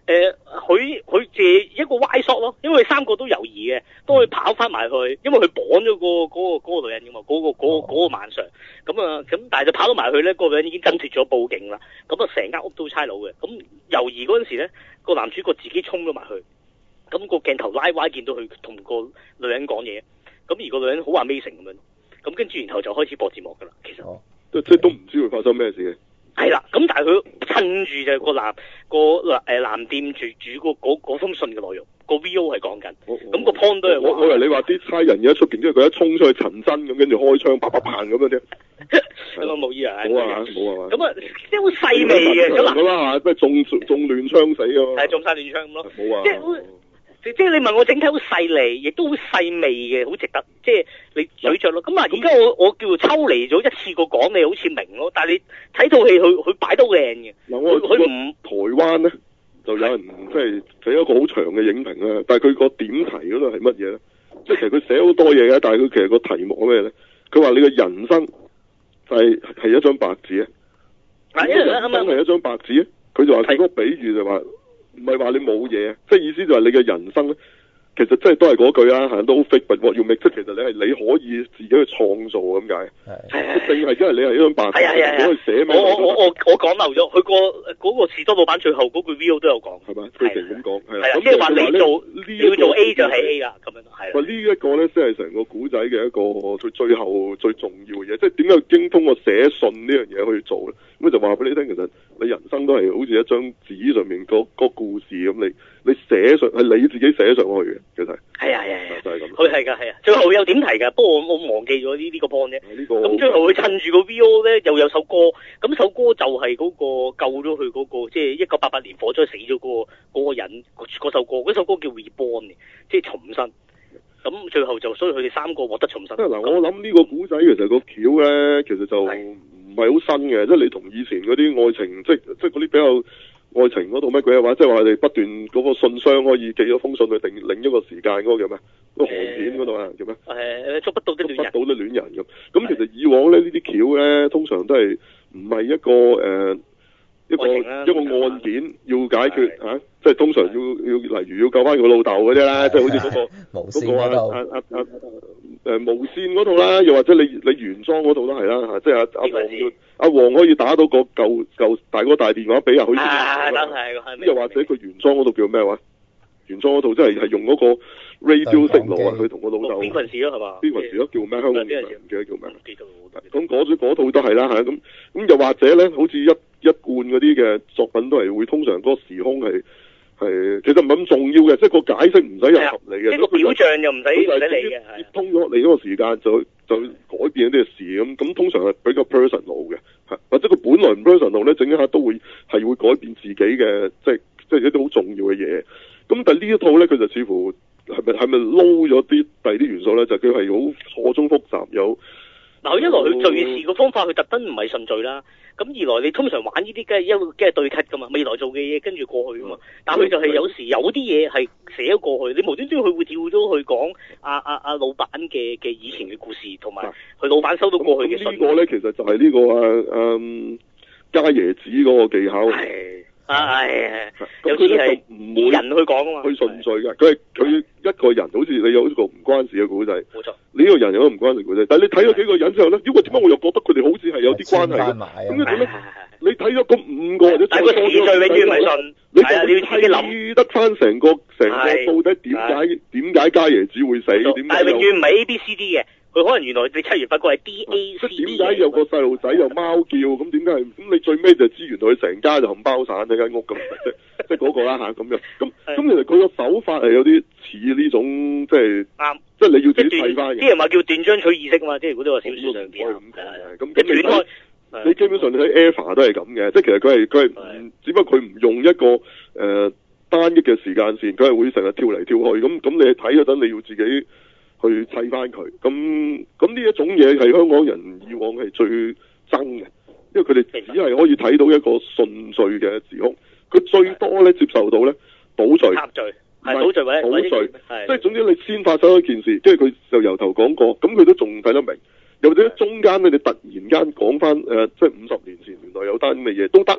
誒，佢佢借一個歪 shot 咯，因為佢三個都猶豫嘅，都佢跑翻埋去，因為佢綁咗個嗰個嗰個女人噶嘛，嗰個嗰個嗰個晚上，咁啊咁，但係就跑到埋去咧，個女人已經跟脫咗報警啦，咁啊成間屋都差佬嘅，咁猶豫嗰陣時咧，個男主角自己衝咗埋去，咁個鏡頭拉歪見到佢同個女人講嘢，咁而個女人好話 amazing 咁樣，咁跟住然後就開始播字幕噶啦，其實即即都唔知會發生咩事嘅。 係啦，咁但係佢趁住就個男個誒男店主主個嗰嗰封信嘅內容，個 V O 係講緊，咁個 point 都係我我以為你話啲差人而家出邊，即係佢一衝出去陳真咁，跟住開槍啪啪啪咁樣啫。 咁啊冇意啊， 冇啊冇啊。 咁啊即係好細微嘅咁咁啦嚇，咩中中亂槍死啊嘛。 係中晒亂槍咁咯。 冇啊。 即係即係你問我整體好細膩，亦都好細微嘅，好值得。即係你咀嚼咯。咁啊，而家我我叫做抽離咗一次過講，你好似明咯。但係你睇套戲，佢佢擺得靚嘅。 嗱，我佢唔台灣咧，就有人即係寫一個好長嘅影評啦。但係佢個點題嗰度係乜嘢咧？即係其實佢寫好多嘢嘅，但係佢其實個題目係咩咧？佢話你嘅人生就係係一張白紙啊！ 係人生係一張白紙啊！佢就話佢個比喻就話。唔係話你冇嘢，即係意思就係你嘅人生咧，其實即係都係嗰句啦，行都好 fake but what you make，即係其實你係你可以自己去創造咁解。係，定係因為你係一張白紙，你可以寫咩？ 我我我我我講漏咗，佢個嗰個士多老闆最後嗰句 V O 都有講，係咪？佢成咁講，係啦。即係話你做你要做 A 就係 A 啦，咁樣係。 喂，呢一個咧先係成個古仔嘅一個最最後最重要嘅嘢，即係點解經通過寫信呢樣嘢去做咧？咁就話俾你聽，其實你人生都係好似一張紙上面嗰個故事咁，你你寫上係你自己寫上去嘅，其實係啊係啊， 就係咁。 佢係㗎係啊，最後有點題㗎，不過我我忘記咗呢呢個 point 啫。 呢個咁最後佢趁住個 V O 咧，又有首歌，咁首歌就係嗰個救咗佢嗰個，即係一九八八年火災死咗嗰個嗰個人嗰首歌，嗰首歌叫 Reborn 嘅，即係重生。咁最後就所以佢哋三個獲得重生。 嗱，我諗呢個古仔其實個橋咧，其實就唔係好新嘅，即係你同以前嗰啲愛情，即係即係嗰啲比較愛情嗰度乜鬼嘢話，即係話佢哋不斷嗰個信箱可以寄咗封信去定另一個時間嗰個叫咩？嗰個航片嗰度啊，叫咩？ 誒，捉不到的戀人。 捉不到的戀人咁。咁其實以往咧呢啲橋咧，通常都係唔係一個誒。呃一個一個案件要解決嚇，即係通常要要例如要救翻佢老豆嗰啲啦，即係好似嗰個嗰個啊啊啊誒無線嗰套啦，又或者你你原裝嗰套都係啦嚇，即係阿阿黃要阿黃可以打到個舊舊大哥大電話俾啊，好似咁又或者佢原裝嗰套叫咩話？原裝嗰套即係係用嗰個 radio signal 啊，佢同個老豆邊群事咯係嘛？邊群事咯叫咩？香港唔記得叫咩？記得咁嗰嗰套都係啦嚇，咁咁又或者咧，好似一一貫嗰啲嘅作品都係會通常嗰個時空係係其實唔係咁重要嘅，即係個解釋唔使有合理嘅， 即係個表象又唔使唔使理嘅， 接通咗你嗰個時間就就改變一啲事咁，咁通常係比較 personal 嘅，或者佢本來唔 personal 咧，整一下都會係會改變自己嘅，即係即係一啲好重要嘅嘢。咁但係呢一套咧，佢就似乎係咪係咪撈咗啲第二啲元素咧？就佢係好錯綜複雜有。 嗱，一來佢敘事個方法，佢特登唔係順序啦。咁二來你通常玩呢啲梗係一梗係對 cut 噶嘛，未來做嘅嘢跟住過去噶嘛。但係佢就係有時有啲嘢係寫咗過去，你無端端佢會跳咗去講阿阿阿老闆嘅嘅以前嘅故事，同埋佢老闆收到過去嘅信。 呢個咧其實就係呢個啊嗯加椰子嗰個技巧。 係。啊係係，有時係以人去講啊嘛， 去順序嘅，佢係佢一個人，好似你有一個唔關事嘅古仔， 冇錯。 呢個人有個唔關事嘅古仔，但係你睇咗幾個人之後咧，因為點解我又覺得佢哋好似係有啲關係嘅？咁點咧？你睇咗嗰五個或者再多啲， 永遠唔係信， 你你睇得翻成個成個到底點解點解加椰子會死？點但係永遠唔係 A B C D 嘅。佢可能原來你七月發覺係 D A C D 點解有個細路仔又貓叫咁？點解係咁？你最尾就知原來佢成家就冚包散喺間屋咁，即即係嗰個啦嚇咁樣。咁咁其實佢個手法係有啲似呢種即係啱，即係你要自己睇翻嘅。 啲人話叫斷章取義式嘛，即係如果你話小説上邊啊， 咁咁你睇你基本上你睇 Eva 都係咁嘅，即係其實佢係佢係只不過佢唔用一個誒、呃、單一嘅時間線，佢係會成日跳嚟跳去咁咁。你睇嗰陣你要自己去砌翻佢，咁咁呢一種嘢係香港人以往係最憎嘅，因為佢哋只係可以睇到一個順序嘅時空，佢最多咧接受到咧倒序， 插序，係倒序或者倒序，即係總之你先發生一件事，跟住佢就由頭講過，咁佢都仲睇得明，又或者中間咧你突然間講翻誒，即係五十年前原來有單咁嘅嘢都得，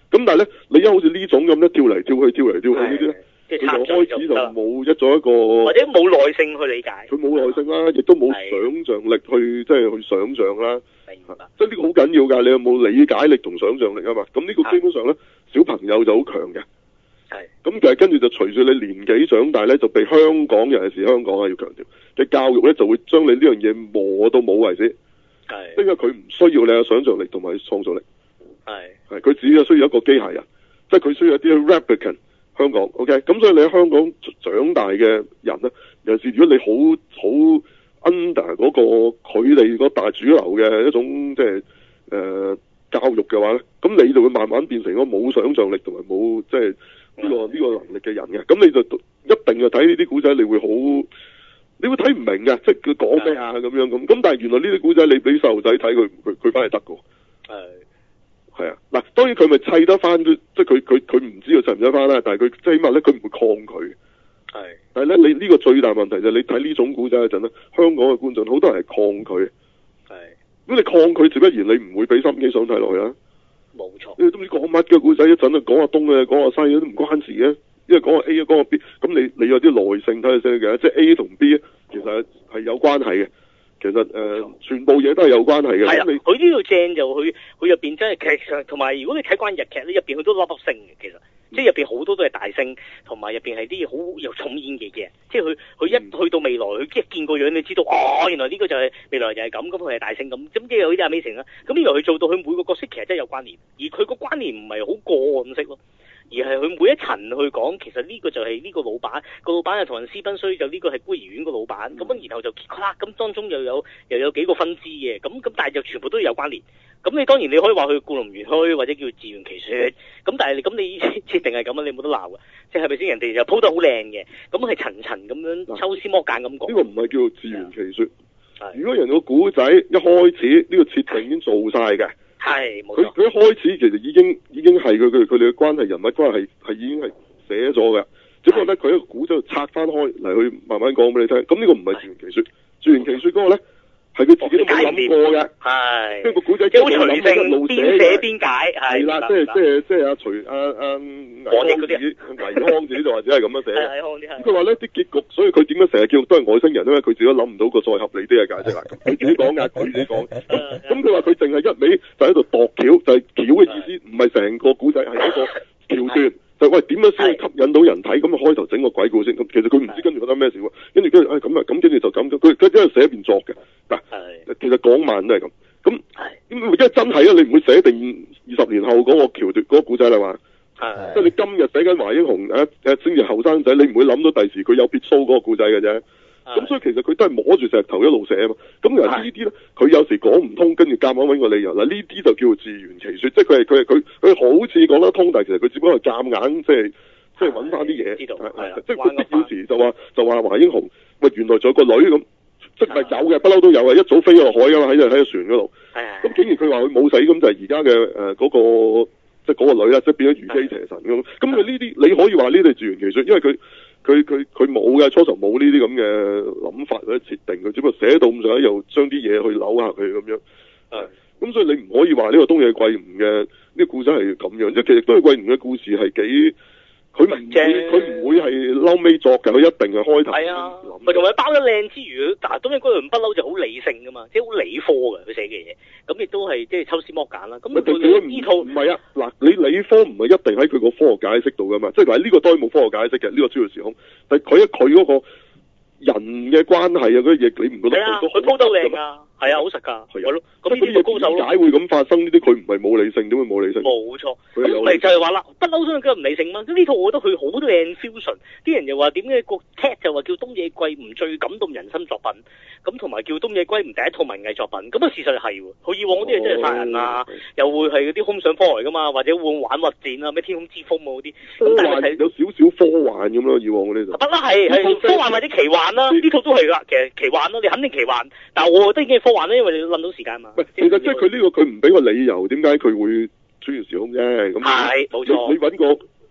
咁但係咧，你一好似呢種咁咧，跳嚟跳去、跳嚟跳去呢啲咧， 即係佢就開始就冇一咗一個， 或者冇耐性去理解。 佢冇耐性啦，亦都冇想像力去即係去想像啦。 明白。 即係呢個好緊要㗎，你有冇理解力同想像力啊嘛？咁呢個基本上咧，小朋友就好強嘅。 係。 咁其實跟住就隨住你年紀長大咧，就被香港尤其是香港啊，要強調嘅教育咧，就會將你呢樣嘢磨到冇為止。係。因為佢唔需要你嘅想像力同埋創造力。係。係，佢只係需要一個機械人，即係佢需要一啲 replicant。香港 OK，咁所以你喺香港長大嘅人咧，尤其是如果你好好 under 嗰個佢哋嗰大主流嘅一種即係誒教育嘅話咧，咁你就會慢慢變成一個冇想像力同埋冇即係呢個呢、呢個能力嘅人嘅，咁你就一定就睇呢啲古仔，你會好，你會睇唔明嘅，即係佢講咩啊咁樣咁，咁但係原來呢啲古仔你俾細路仔睇，佢佢佢翻係得嘅。係。係啊，嗱，當然佢咪砌得翻，即係佢佢佢唔知道砌唔砌翻啦，但係佢即係起碼咧，佢唔會抗拒。係，但係咧，你呢個最大問題就係你睇呢種古仔嗰陣咧，香港嘅觀眾好多人係抗拒。係，咁你抗拒，自不然你唔會俾心機想睇落去啦。冇錯。你都唔知講乜嘅古仔，一陣啊講下東嘅，講下西嘅都唔關事嘅，因為講下 A 啊，講下 B， 咁你你有啲耐性睇下先嘅，即係 A 同 B 其實係有關係嘅。其實誒、呃，全部嘢都係有關係嘅。係啊，佢呢度正就佢佢入邊真係劇上，同埋如果你睇慣日劇咧，入邊佢都粒粒星嘅，其實、嗯、即係入邊好多都係大星，同埋入邊係啲好有重演嘅嘢。即係佢佢一去到未來，佢一見個樣，你知道哦，原來呢個就係、是、未來就係咁，咁佢係大星咁，咁即係有啲 amazing 啦。咁原來佢做到佢每個角色其實真係有關聯，而佢個關聯唔係好個案式咯。而係佢每一層去講，其實呢個就係呢個老闆，個老闆又同人私奔，所以就呢個係孤兒院個老闆。咁、嗯、然後就啦，咁當中又有又有幾個分支嘅，咁咁但係就全部都有關聯。咁你當然你可以話佢故弄玄虛，或者叫自圓其說。咁但係你咁你設定係咁啊，你冇得鬧嘅，即係咪先？人哋就鋪得好靚嘅，咁係層層咁樣抽絲剝繭咁講。呢、呢個唔係叫做自圓其說。如果人個古仔一開始呢、呢個設定已經做晒嘅。係，佢佢一開始其實已經已經係佢佢佢哋嘅關係人物關係係已經係寫咗嘅，只不過咧佢一個古仔度拆翻開嚟去慢慢講俾你聽。咁呢個唔係自圓其說，自圓其說嗰個咧係佢自己都冇諗過嘅。係，即係個古仔即係好隨性，邊寫邊解。係啦，即係即係即係阿徐阿阿倪匡自己倪匡自己就或者係咁樣寫。倪匡啲係。佢話咧啲結局，所以佢點解成日叫都係外星人，因為佢自己都諗唔到個再合理啲嘅解釋啦。佢自己講㗎，佢自己講。咁佢話佢淨係一味就喺度度橋，就係橋嘅意思，唔係成個古仔係一個橋段。就喂點樣先去吸引到人睇？咁啊開頭整個鬼故先。咁其實佢唔知跟住覺得咩事喎。跟住跟住誒咁啊，咁跟住就咁。佢佢因為寫一邊作嘅嗱，其實講慢都係咁。咁咁因為真係啊，你唔會寫定二十年後嗰個橋段嗰個古仔啦嘛。係。即係你今日寫緊華英雄誒誒，先至後生仔，你唔會諗到第時佢有別蘇嗰個古仔嘅啫。咁所以其實佢都係摸住石頭一路寫啊嘛，咁其實呢啲咧，佢有時講唔通，跟住夾硬揾個理由，嗱呢啲就叫做自圓其說，即係佢係佢係佢佢好似講得通，但係其實佢只不過係夾硬即係即係揾翻啲嘢，即係佢必要時就話就話華英雄，喂原來仲有個女咁，即係有嘅，不嬲都有嘅，一早飛咗落海噶嘛，喺喺個船嗰度，咁竟然佢話佢冇死，咁就係而家嘅誒嗰個即係嗰個女啦，即係變咗如姬邪神咁，咁佢呢啲你可以話呢啲係自圓其說，因為佢。佢佢佢冇嘅，初頭冇呢啲咁嘅諗法或者設定，佢只不過寫到咁上下，又將啲嘢去扭下佢咁樣。係，咁所以你唔可以話呢個東野圭吾嘅呢個故仔係咁樣，即係其實東野圭吾嘅故事係幾，佢唔會佢唔會係嬲尾作嘅，佢一定係開頭。係啊，咪同埋包得靚之餘，但係東野圭吾不嬲就好理性噶嘛，即係好理科嘅佢寫嘅嘢，咁亦都係即係抽絲剝繭啦。咁佢呢套唔係啊，嗱你理科唔係一定喺佢個科學解釋度噶嘛，即係嗱呢個當然冇科學解釋嘅呢個超越時空，但係佢一佢嗰個人嘅關係啊嗰啲嘢，你唔覺得佢鋪得靚啊？係啊，好實㗎，係咯。咁呢啲高手咯。點解會咁發生？呢啲佢唔係冇理性，點會冇理性？冇錯。咁咪就係話啦，不嬲都係唔理性嘛。咁呢套我覺得佢好多 infusion， 啲人又話點解個 tag 就話叫東野圭吾最感動人心作品，咁同埋叫東野圭吾第一套文藝作品。咁啊事實係喎，佢以往嗰啲嘢真係殺人啊，又會係嗰啲空想科嚟㗎嘛，或者會玩核戰啊，咩天空之風啊嗰啲。科幻係有少少科幻咁咯，以往嗰啲就。不啦係係科幻或者奇幻啦，呢套都係㗎，其實奇幻咯，你肯定奇幻，但係我覺得已經係科幻啦，因為你諗到時間嘛。其實即係佢呢個佢唔俾個理由，點解佢會穿越時空啫？咁係冇錯。你揾個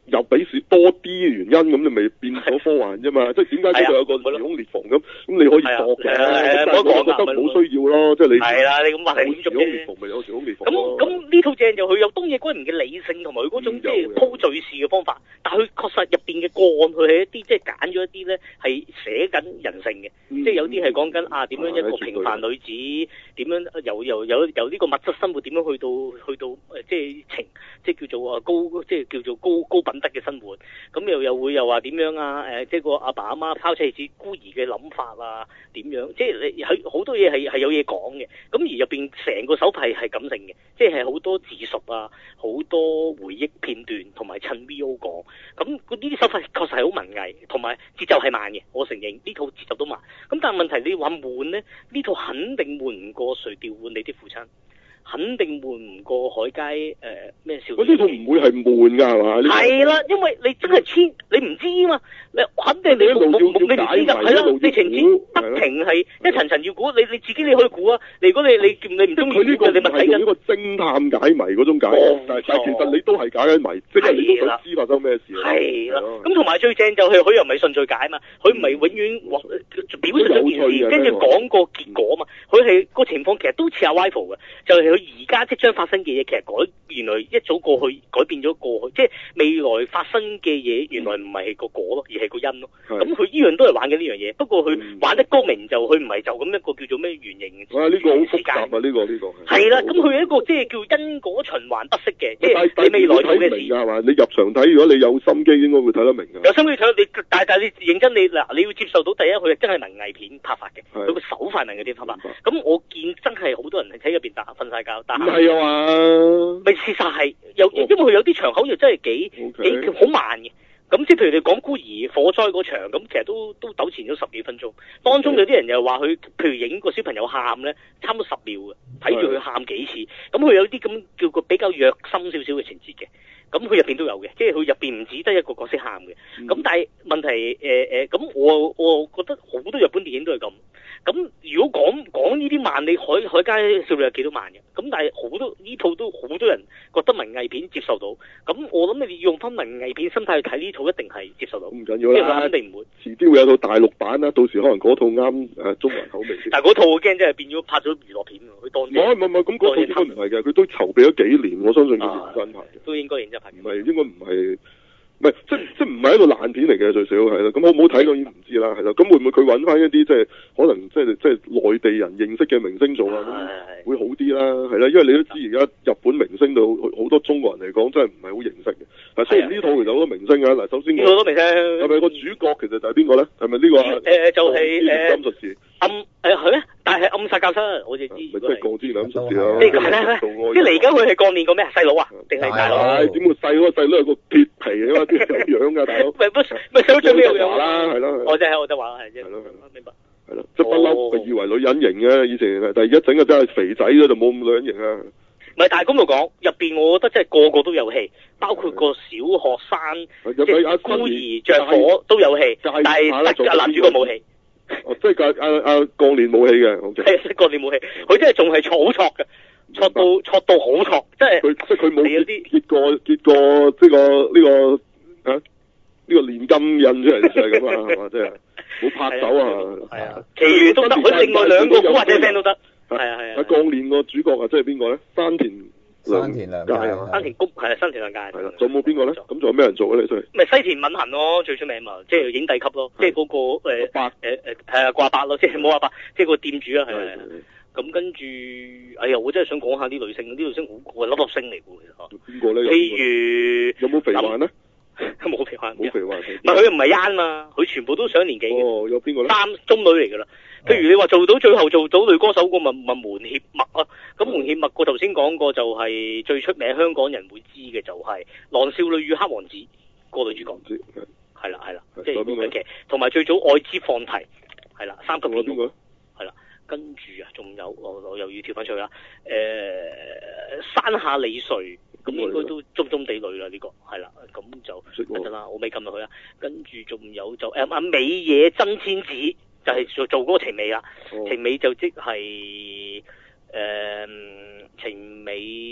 又俾少多啲原因，咁你咪變咗科幻啫嘛。即係點解嗰度有個時空裂縫咁？咁你可以搏嘅，但係我覺得冇需要咯。即係你係啦，你咁話係點做時空裂縫咪有時空裂縫咯。 咁咁呢套正就佢有東野圭吾嘅理性同埋佢嗰種即係鋪敘事嘅方法，但係佢確實入邊嘅個案，佢係一啲即係揀咗一啲咧係寫緊人性嘅，即係有啲係講緊啊點樣一個平凡女子點樣由由由由呢個物質生活點樣去到去到誒即係情即係叫做啊高即係叫做高高品德嘅生活，咁又又會又話點樣啊誒即係個阿爸阿媽拋妻棄子孤兒嘅諗法啊點樣，即係你係好多嘢係係有嘢講嘅，咁而入邊成個手法係係感性嘅，即係好多自述啊，好多回憶片段同埋趁 V O 講，咁呢啲手法確實係好文藝，同埋節奏係慢嘅，我承認呢套節奏都慢，咁但係問題你話悶咧，呢套肯定悶唔過誰調換你的父親。肯定悶唔過海街誒咩少？ 呢套唔會係悶㗎係嘛？ 係啦，因為你真係千你唔知啊嘛，你肯定你冇冇你唔知㗎，係啦，你情節不停係一層層要估，你你自己你可以估啊。如果你你你唔中意， 佢呢個你咪睇緊呢個偵探解謎嗰種解謎，但係但係其實你都係解緊謎，即係你都想知發生咩事。 係啦，咁同埋最正就係佢又唔係順序解嘛，佢唔係永遠表述咗件事，跟住講個結果嘛，佢係個情況其實都似阿 Arrival 嘅，就係。而家即將發生嘅嘢，其實改原來一早過去改變咗過去，即係未來發生嘅嘢，原來唔係個果咯，而係個因咯。咁佢依樣都係玩緊呢樣嘢，不過佢玩得高明就佢唔係就咁一個叫做咩原型。 哇！呢個好複雜啊！呢個呢個係啦，咁佢係一個即係叫因果循環不息嘅，即係你未來做嘅事。 係嘛？你入場睇，如果你有心機，應該會睇得明㗎。 有心機睇，你但但你認真你嗱，你要接受到第一，佢真係文藝片拍法嘅，佢個手法文藝片拍法。咁我見真係好多人喺入邊打瞓晒覺。唔係啊嘛， 咪事實係有，因為佢有啲場口又真係幾 Okay. 幾好慢嘅。咁即係譬如你講孤兒火災嗰場，咁其實都都糾纏咗十幾分鐘。當中有啲人又話佢，譬如影個小朋友喊咧，差唔多十秒嘅，睇住佢喊幾次。咁佢有啲咁叫個比較虐心少少嘅情節嘅。咁佢入邊都有嘅，即係佢入邊唔止得一個角色喊嘅。咁、嗯、但係問題誒誒，咁、呃、我我覺得好多日本電影都係咁。咁如果講講呢啲慢，你海海街少女有幾多慢嘅？咁但係好多呢套都好多人覺得文藝片接受到。咁我諗你用翻文藝片心態去睇呢套，一定係接受到。 唔緊要啦， 肯定唔會。 遲啲會有套大陸版啦，到時可能嗰套啱誒中國人口味先。 但係嗰套我驚真係變咗拍咗娛樂片喎，佢當。唔係唔係，咁嗰套應該唔係嘅，佢都籌備咗幾年，我相信佢認真拍嘅、啊。 都應該認真拍。 唔係應該唔係。唔係，即即唔係一個爛片嚟嘅，最少係咯。咁好唔好睇當然唔知啦，係咯。咁會唔會佢揾翻一啲即係可能即係即係內地人認識嘅明星做啊？咁會好啲啦，係啦。因為你都知而家日本明星到好多中國人嚟講真係唔係好認識嘅。嗱，雖然呢套其實好多明星啊，嗱，首先好多明星係咪個主角其實就係邊個咧？係咪呢個？誒就係誒金術士暗誒係咩？但係暗殺教室我哋知。 咪即係鋼之煉金術士咯。 即係係係，即係嚟緊佢係鋼煉個咩細佬啊？定係大佬？ 點會細佬？細佬係個鐵皮啊嘛，邊有樣㗎大佬？ 咪不咪細佬最尾有樣啦，係咯。 我真係我真話係啫。係咯，明白。 係咯，即係不嬲，以為女人型嘅以前，但係而家整嘅真係肥仔咧，就冇咁女人型啊。 唔係，但係咁度講，入邊我覺得真係個個都有戲，包括個小學生，即係孤兒着火都有戲，但係得男主角冇戲。 哦，即係阿阿阿鋼鍊冇戲嘅，好嘅。 係，即係鋼鍊冇戲，佢真係仲係錯錯嘅，錯到錯到好錯，即係。 佢即係佢冇結結過結過呢個呢個啊呢個煉金印出嚟就係咁啊，係嘛，即係冇拍手啊。係啊， 其餘都得，佢另外兩個或者 friend 都得。係啊係啊。 阿鋼鍊個主角啊，即係邊個咧？山田。 山田涼介啊， 山田谷係啊，山田涼介係啦。 仲有冇邊個咧？咁仲有咩人做咧？你出嚟？ 咪西田敏行咯，最出名嘛，即係影帝級咯，即係嗰個誒誒誒係啊掛八咯，即係冇阿伯，即係個店主啊，係啊。咁跟住，哎呀，我真係想講下啲女星，啲女星好好粒粒星嚟㗎，其實。邊個咧？譬如有冇肥環咧？ 冇肥環， 冇肥環。 唔係佢唔係啱嘛，佢全部都上年紀嘅。 哦，有邊個咧？ 三中女嚟㗎啦。譬如你話做到最後做到女歌手個咪咪門脇麥啊，咁門脇麥個頭先講過就係最出名香港人會知嘅就係《狼少女與黑王子》個女主角，係啦係啦，即係呢劇，同埋最早愛之放題係啦三級片嗰個係啦，跟住啊仲有我我又要跳翻出去啦，誒、呃、山下理穗咁應該都中中地女啦呢、這個係啦，咁就等陣啦，我未撳落去啦，跟住仲有就誒阿美野真千子。就係做做嗰個情美啦，哦、情美就即係誒情美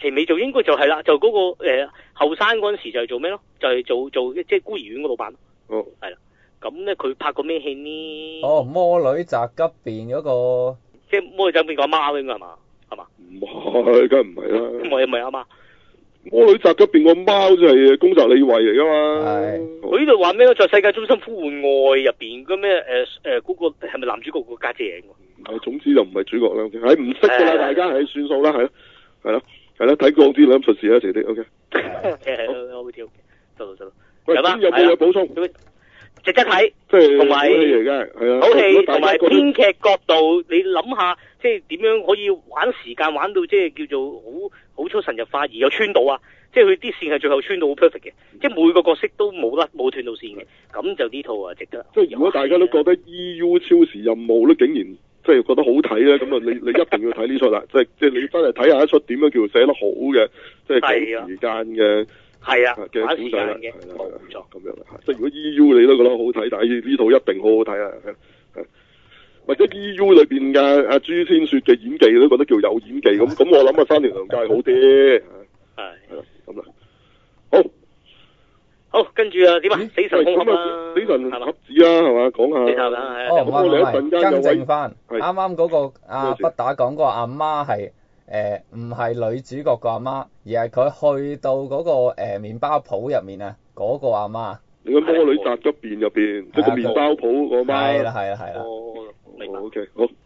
期尾做應該就係啦，就嗰、嗰個誒後生嗰陣時就係做咩咯？就係、係、做做即係孤兒院個老闆。 哦。 係啦。咁咧佢拍過咩戲呢？ 哦，魔女宅急便嗰、嗰個。 即係魔女宅急便個阿媽應該係嘛？係嘛？ 唔係，梗係唔係啦。 唔係唔係阿媽。 魔女宅急便個貓就係宮澤理惠嚟噶嘛？ 係。 佢呢度話咩咧？在世界中心呼喚愛入邊嗰咩誒誒嗰個係咪男主角個家姐嚟？ 係，總之就唔係主角啦。係唔識㗎啦，大家係算數啦，係咯，係咯，係咯，睇過啲兩出事啦，遲啲 OK。 係係好啲，收到收到。 喂，咁有冇嘢補充？ 值得睇， 即係同埋好戲嚟嘅，係啊。 好戲同埋編劇角度，你諗下，即係點樣可以玩時間玩到即係叫做好好出神入化，而又穿到啊！即係佢啲線係最後穿到好 perfect 嘅，即係每個角色都冇甩冇斷到線嘅，咁就呢套啊值得。 即係如果大家都覺得 E U 超時任務都竟然即係覺得好睇咧，咁啊你你一定要睇呢出啦！即係即係你真係睇下一出點樣叫寫得好嘅，即係講時間嘅。 係啊， 嘅玩時間嘅， 嘅，冇錯咁樣啦。即係如果 E U 你都覺得好睇，但係呢套一定好好睇啊！係或者 E U 裏邊嘅阿朱天雪嘅演技都覺得叫有演技，咁咁我諗啊山田涼介好啲。 係係啦，咁啦，好， 好，跟住啊點啊？死神空盒啦， 死神盒子啊，係嘛？講下。 死神啦，係啊。 哦，唔係唔係，更正正翻，啱啱嗰個阿不打講嗰個阿媽係。誒唔係女主角個阿媽，而係佢去到嗰、那個誒、呃、麵包鋪入面啊，嗰、那個阿媽。 你個魔女宅急便入邊，即係個麵包鋪個媽。 係啦係啦係啦。 哦，明白。 O K，好。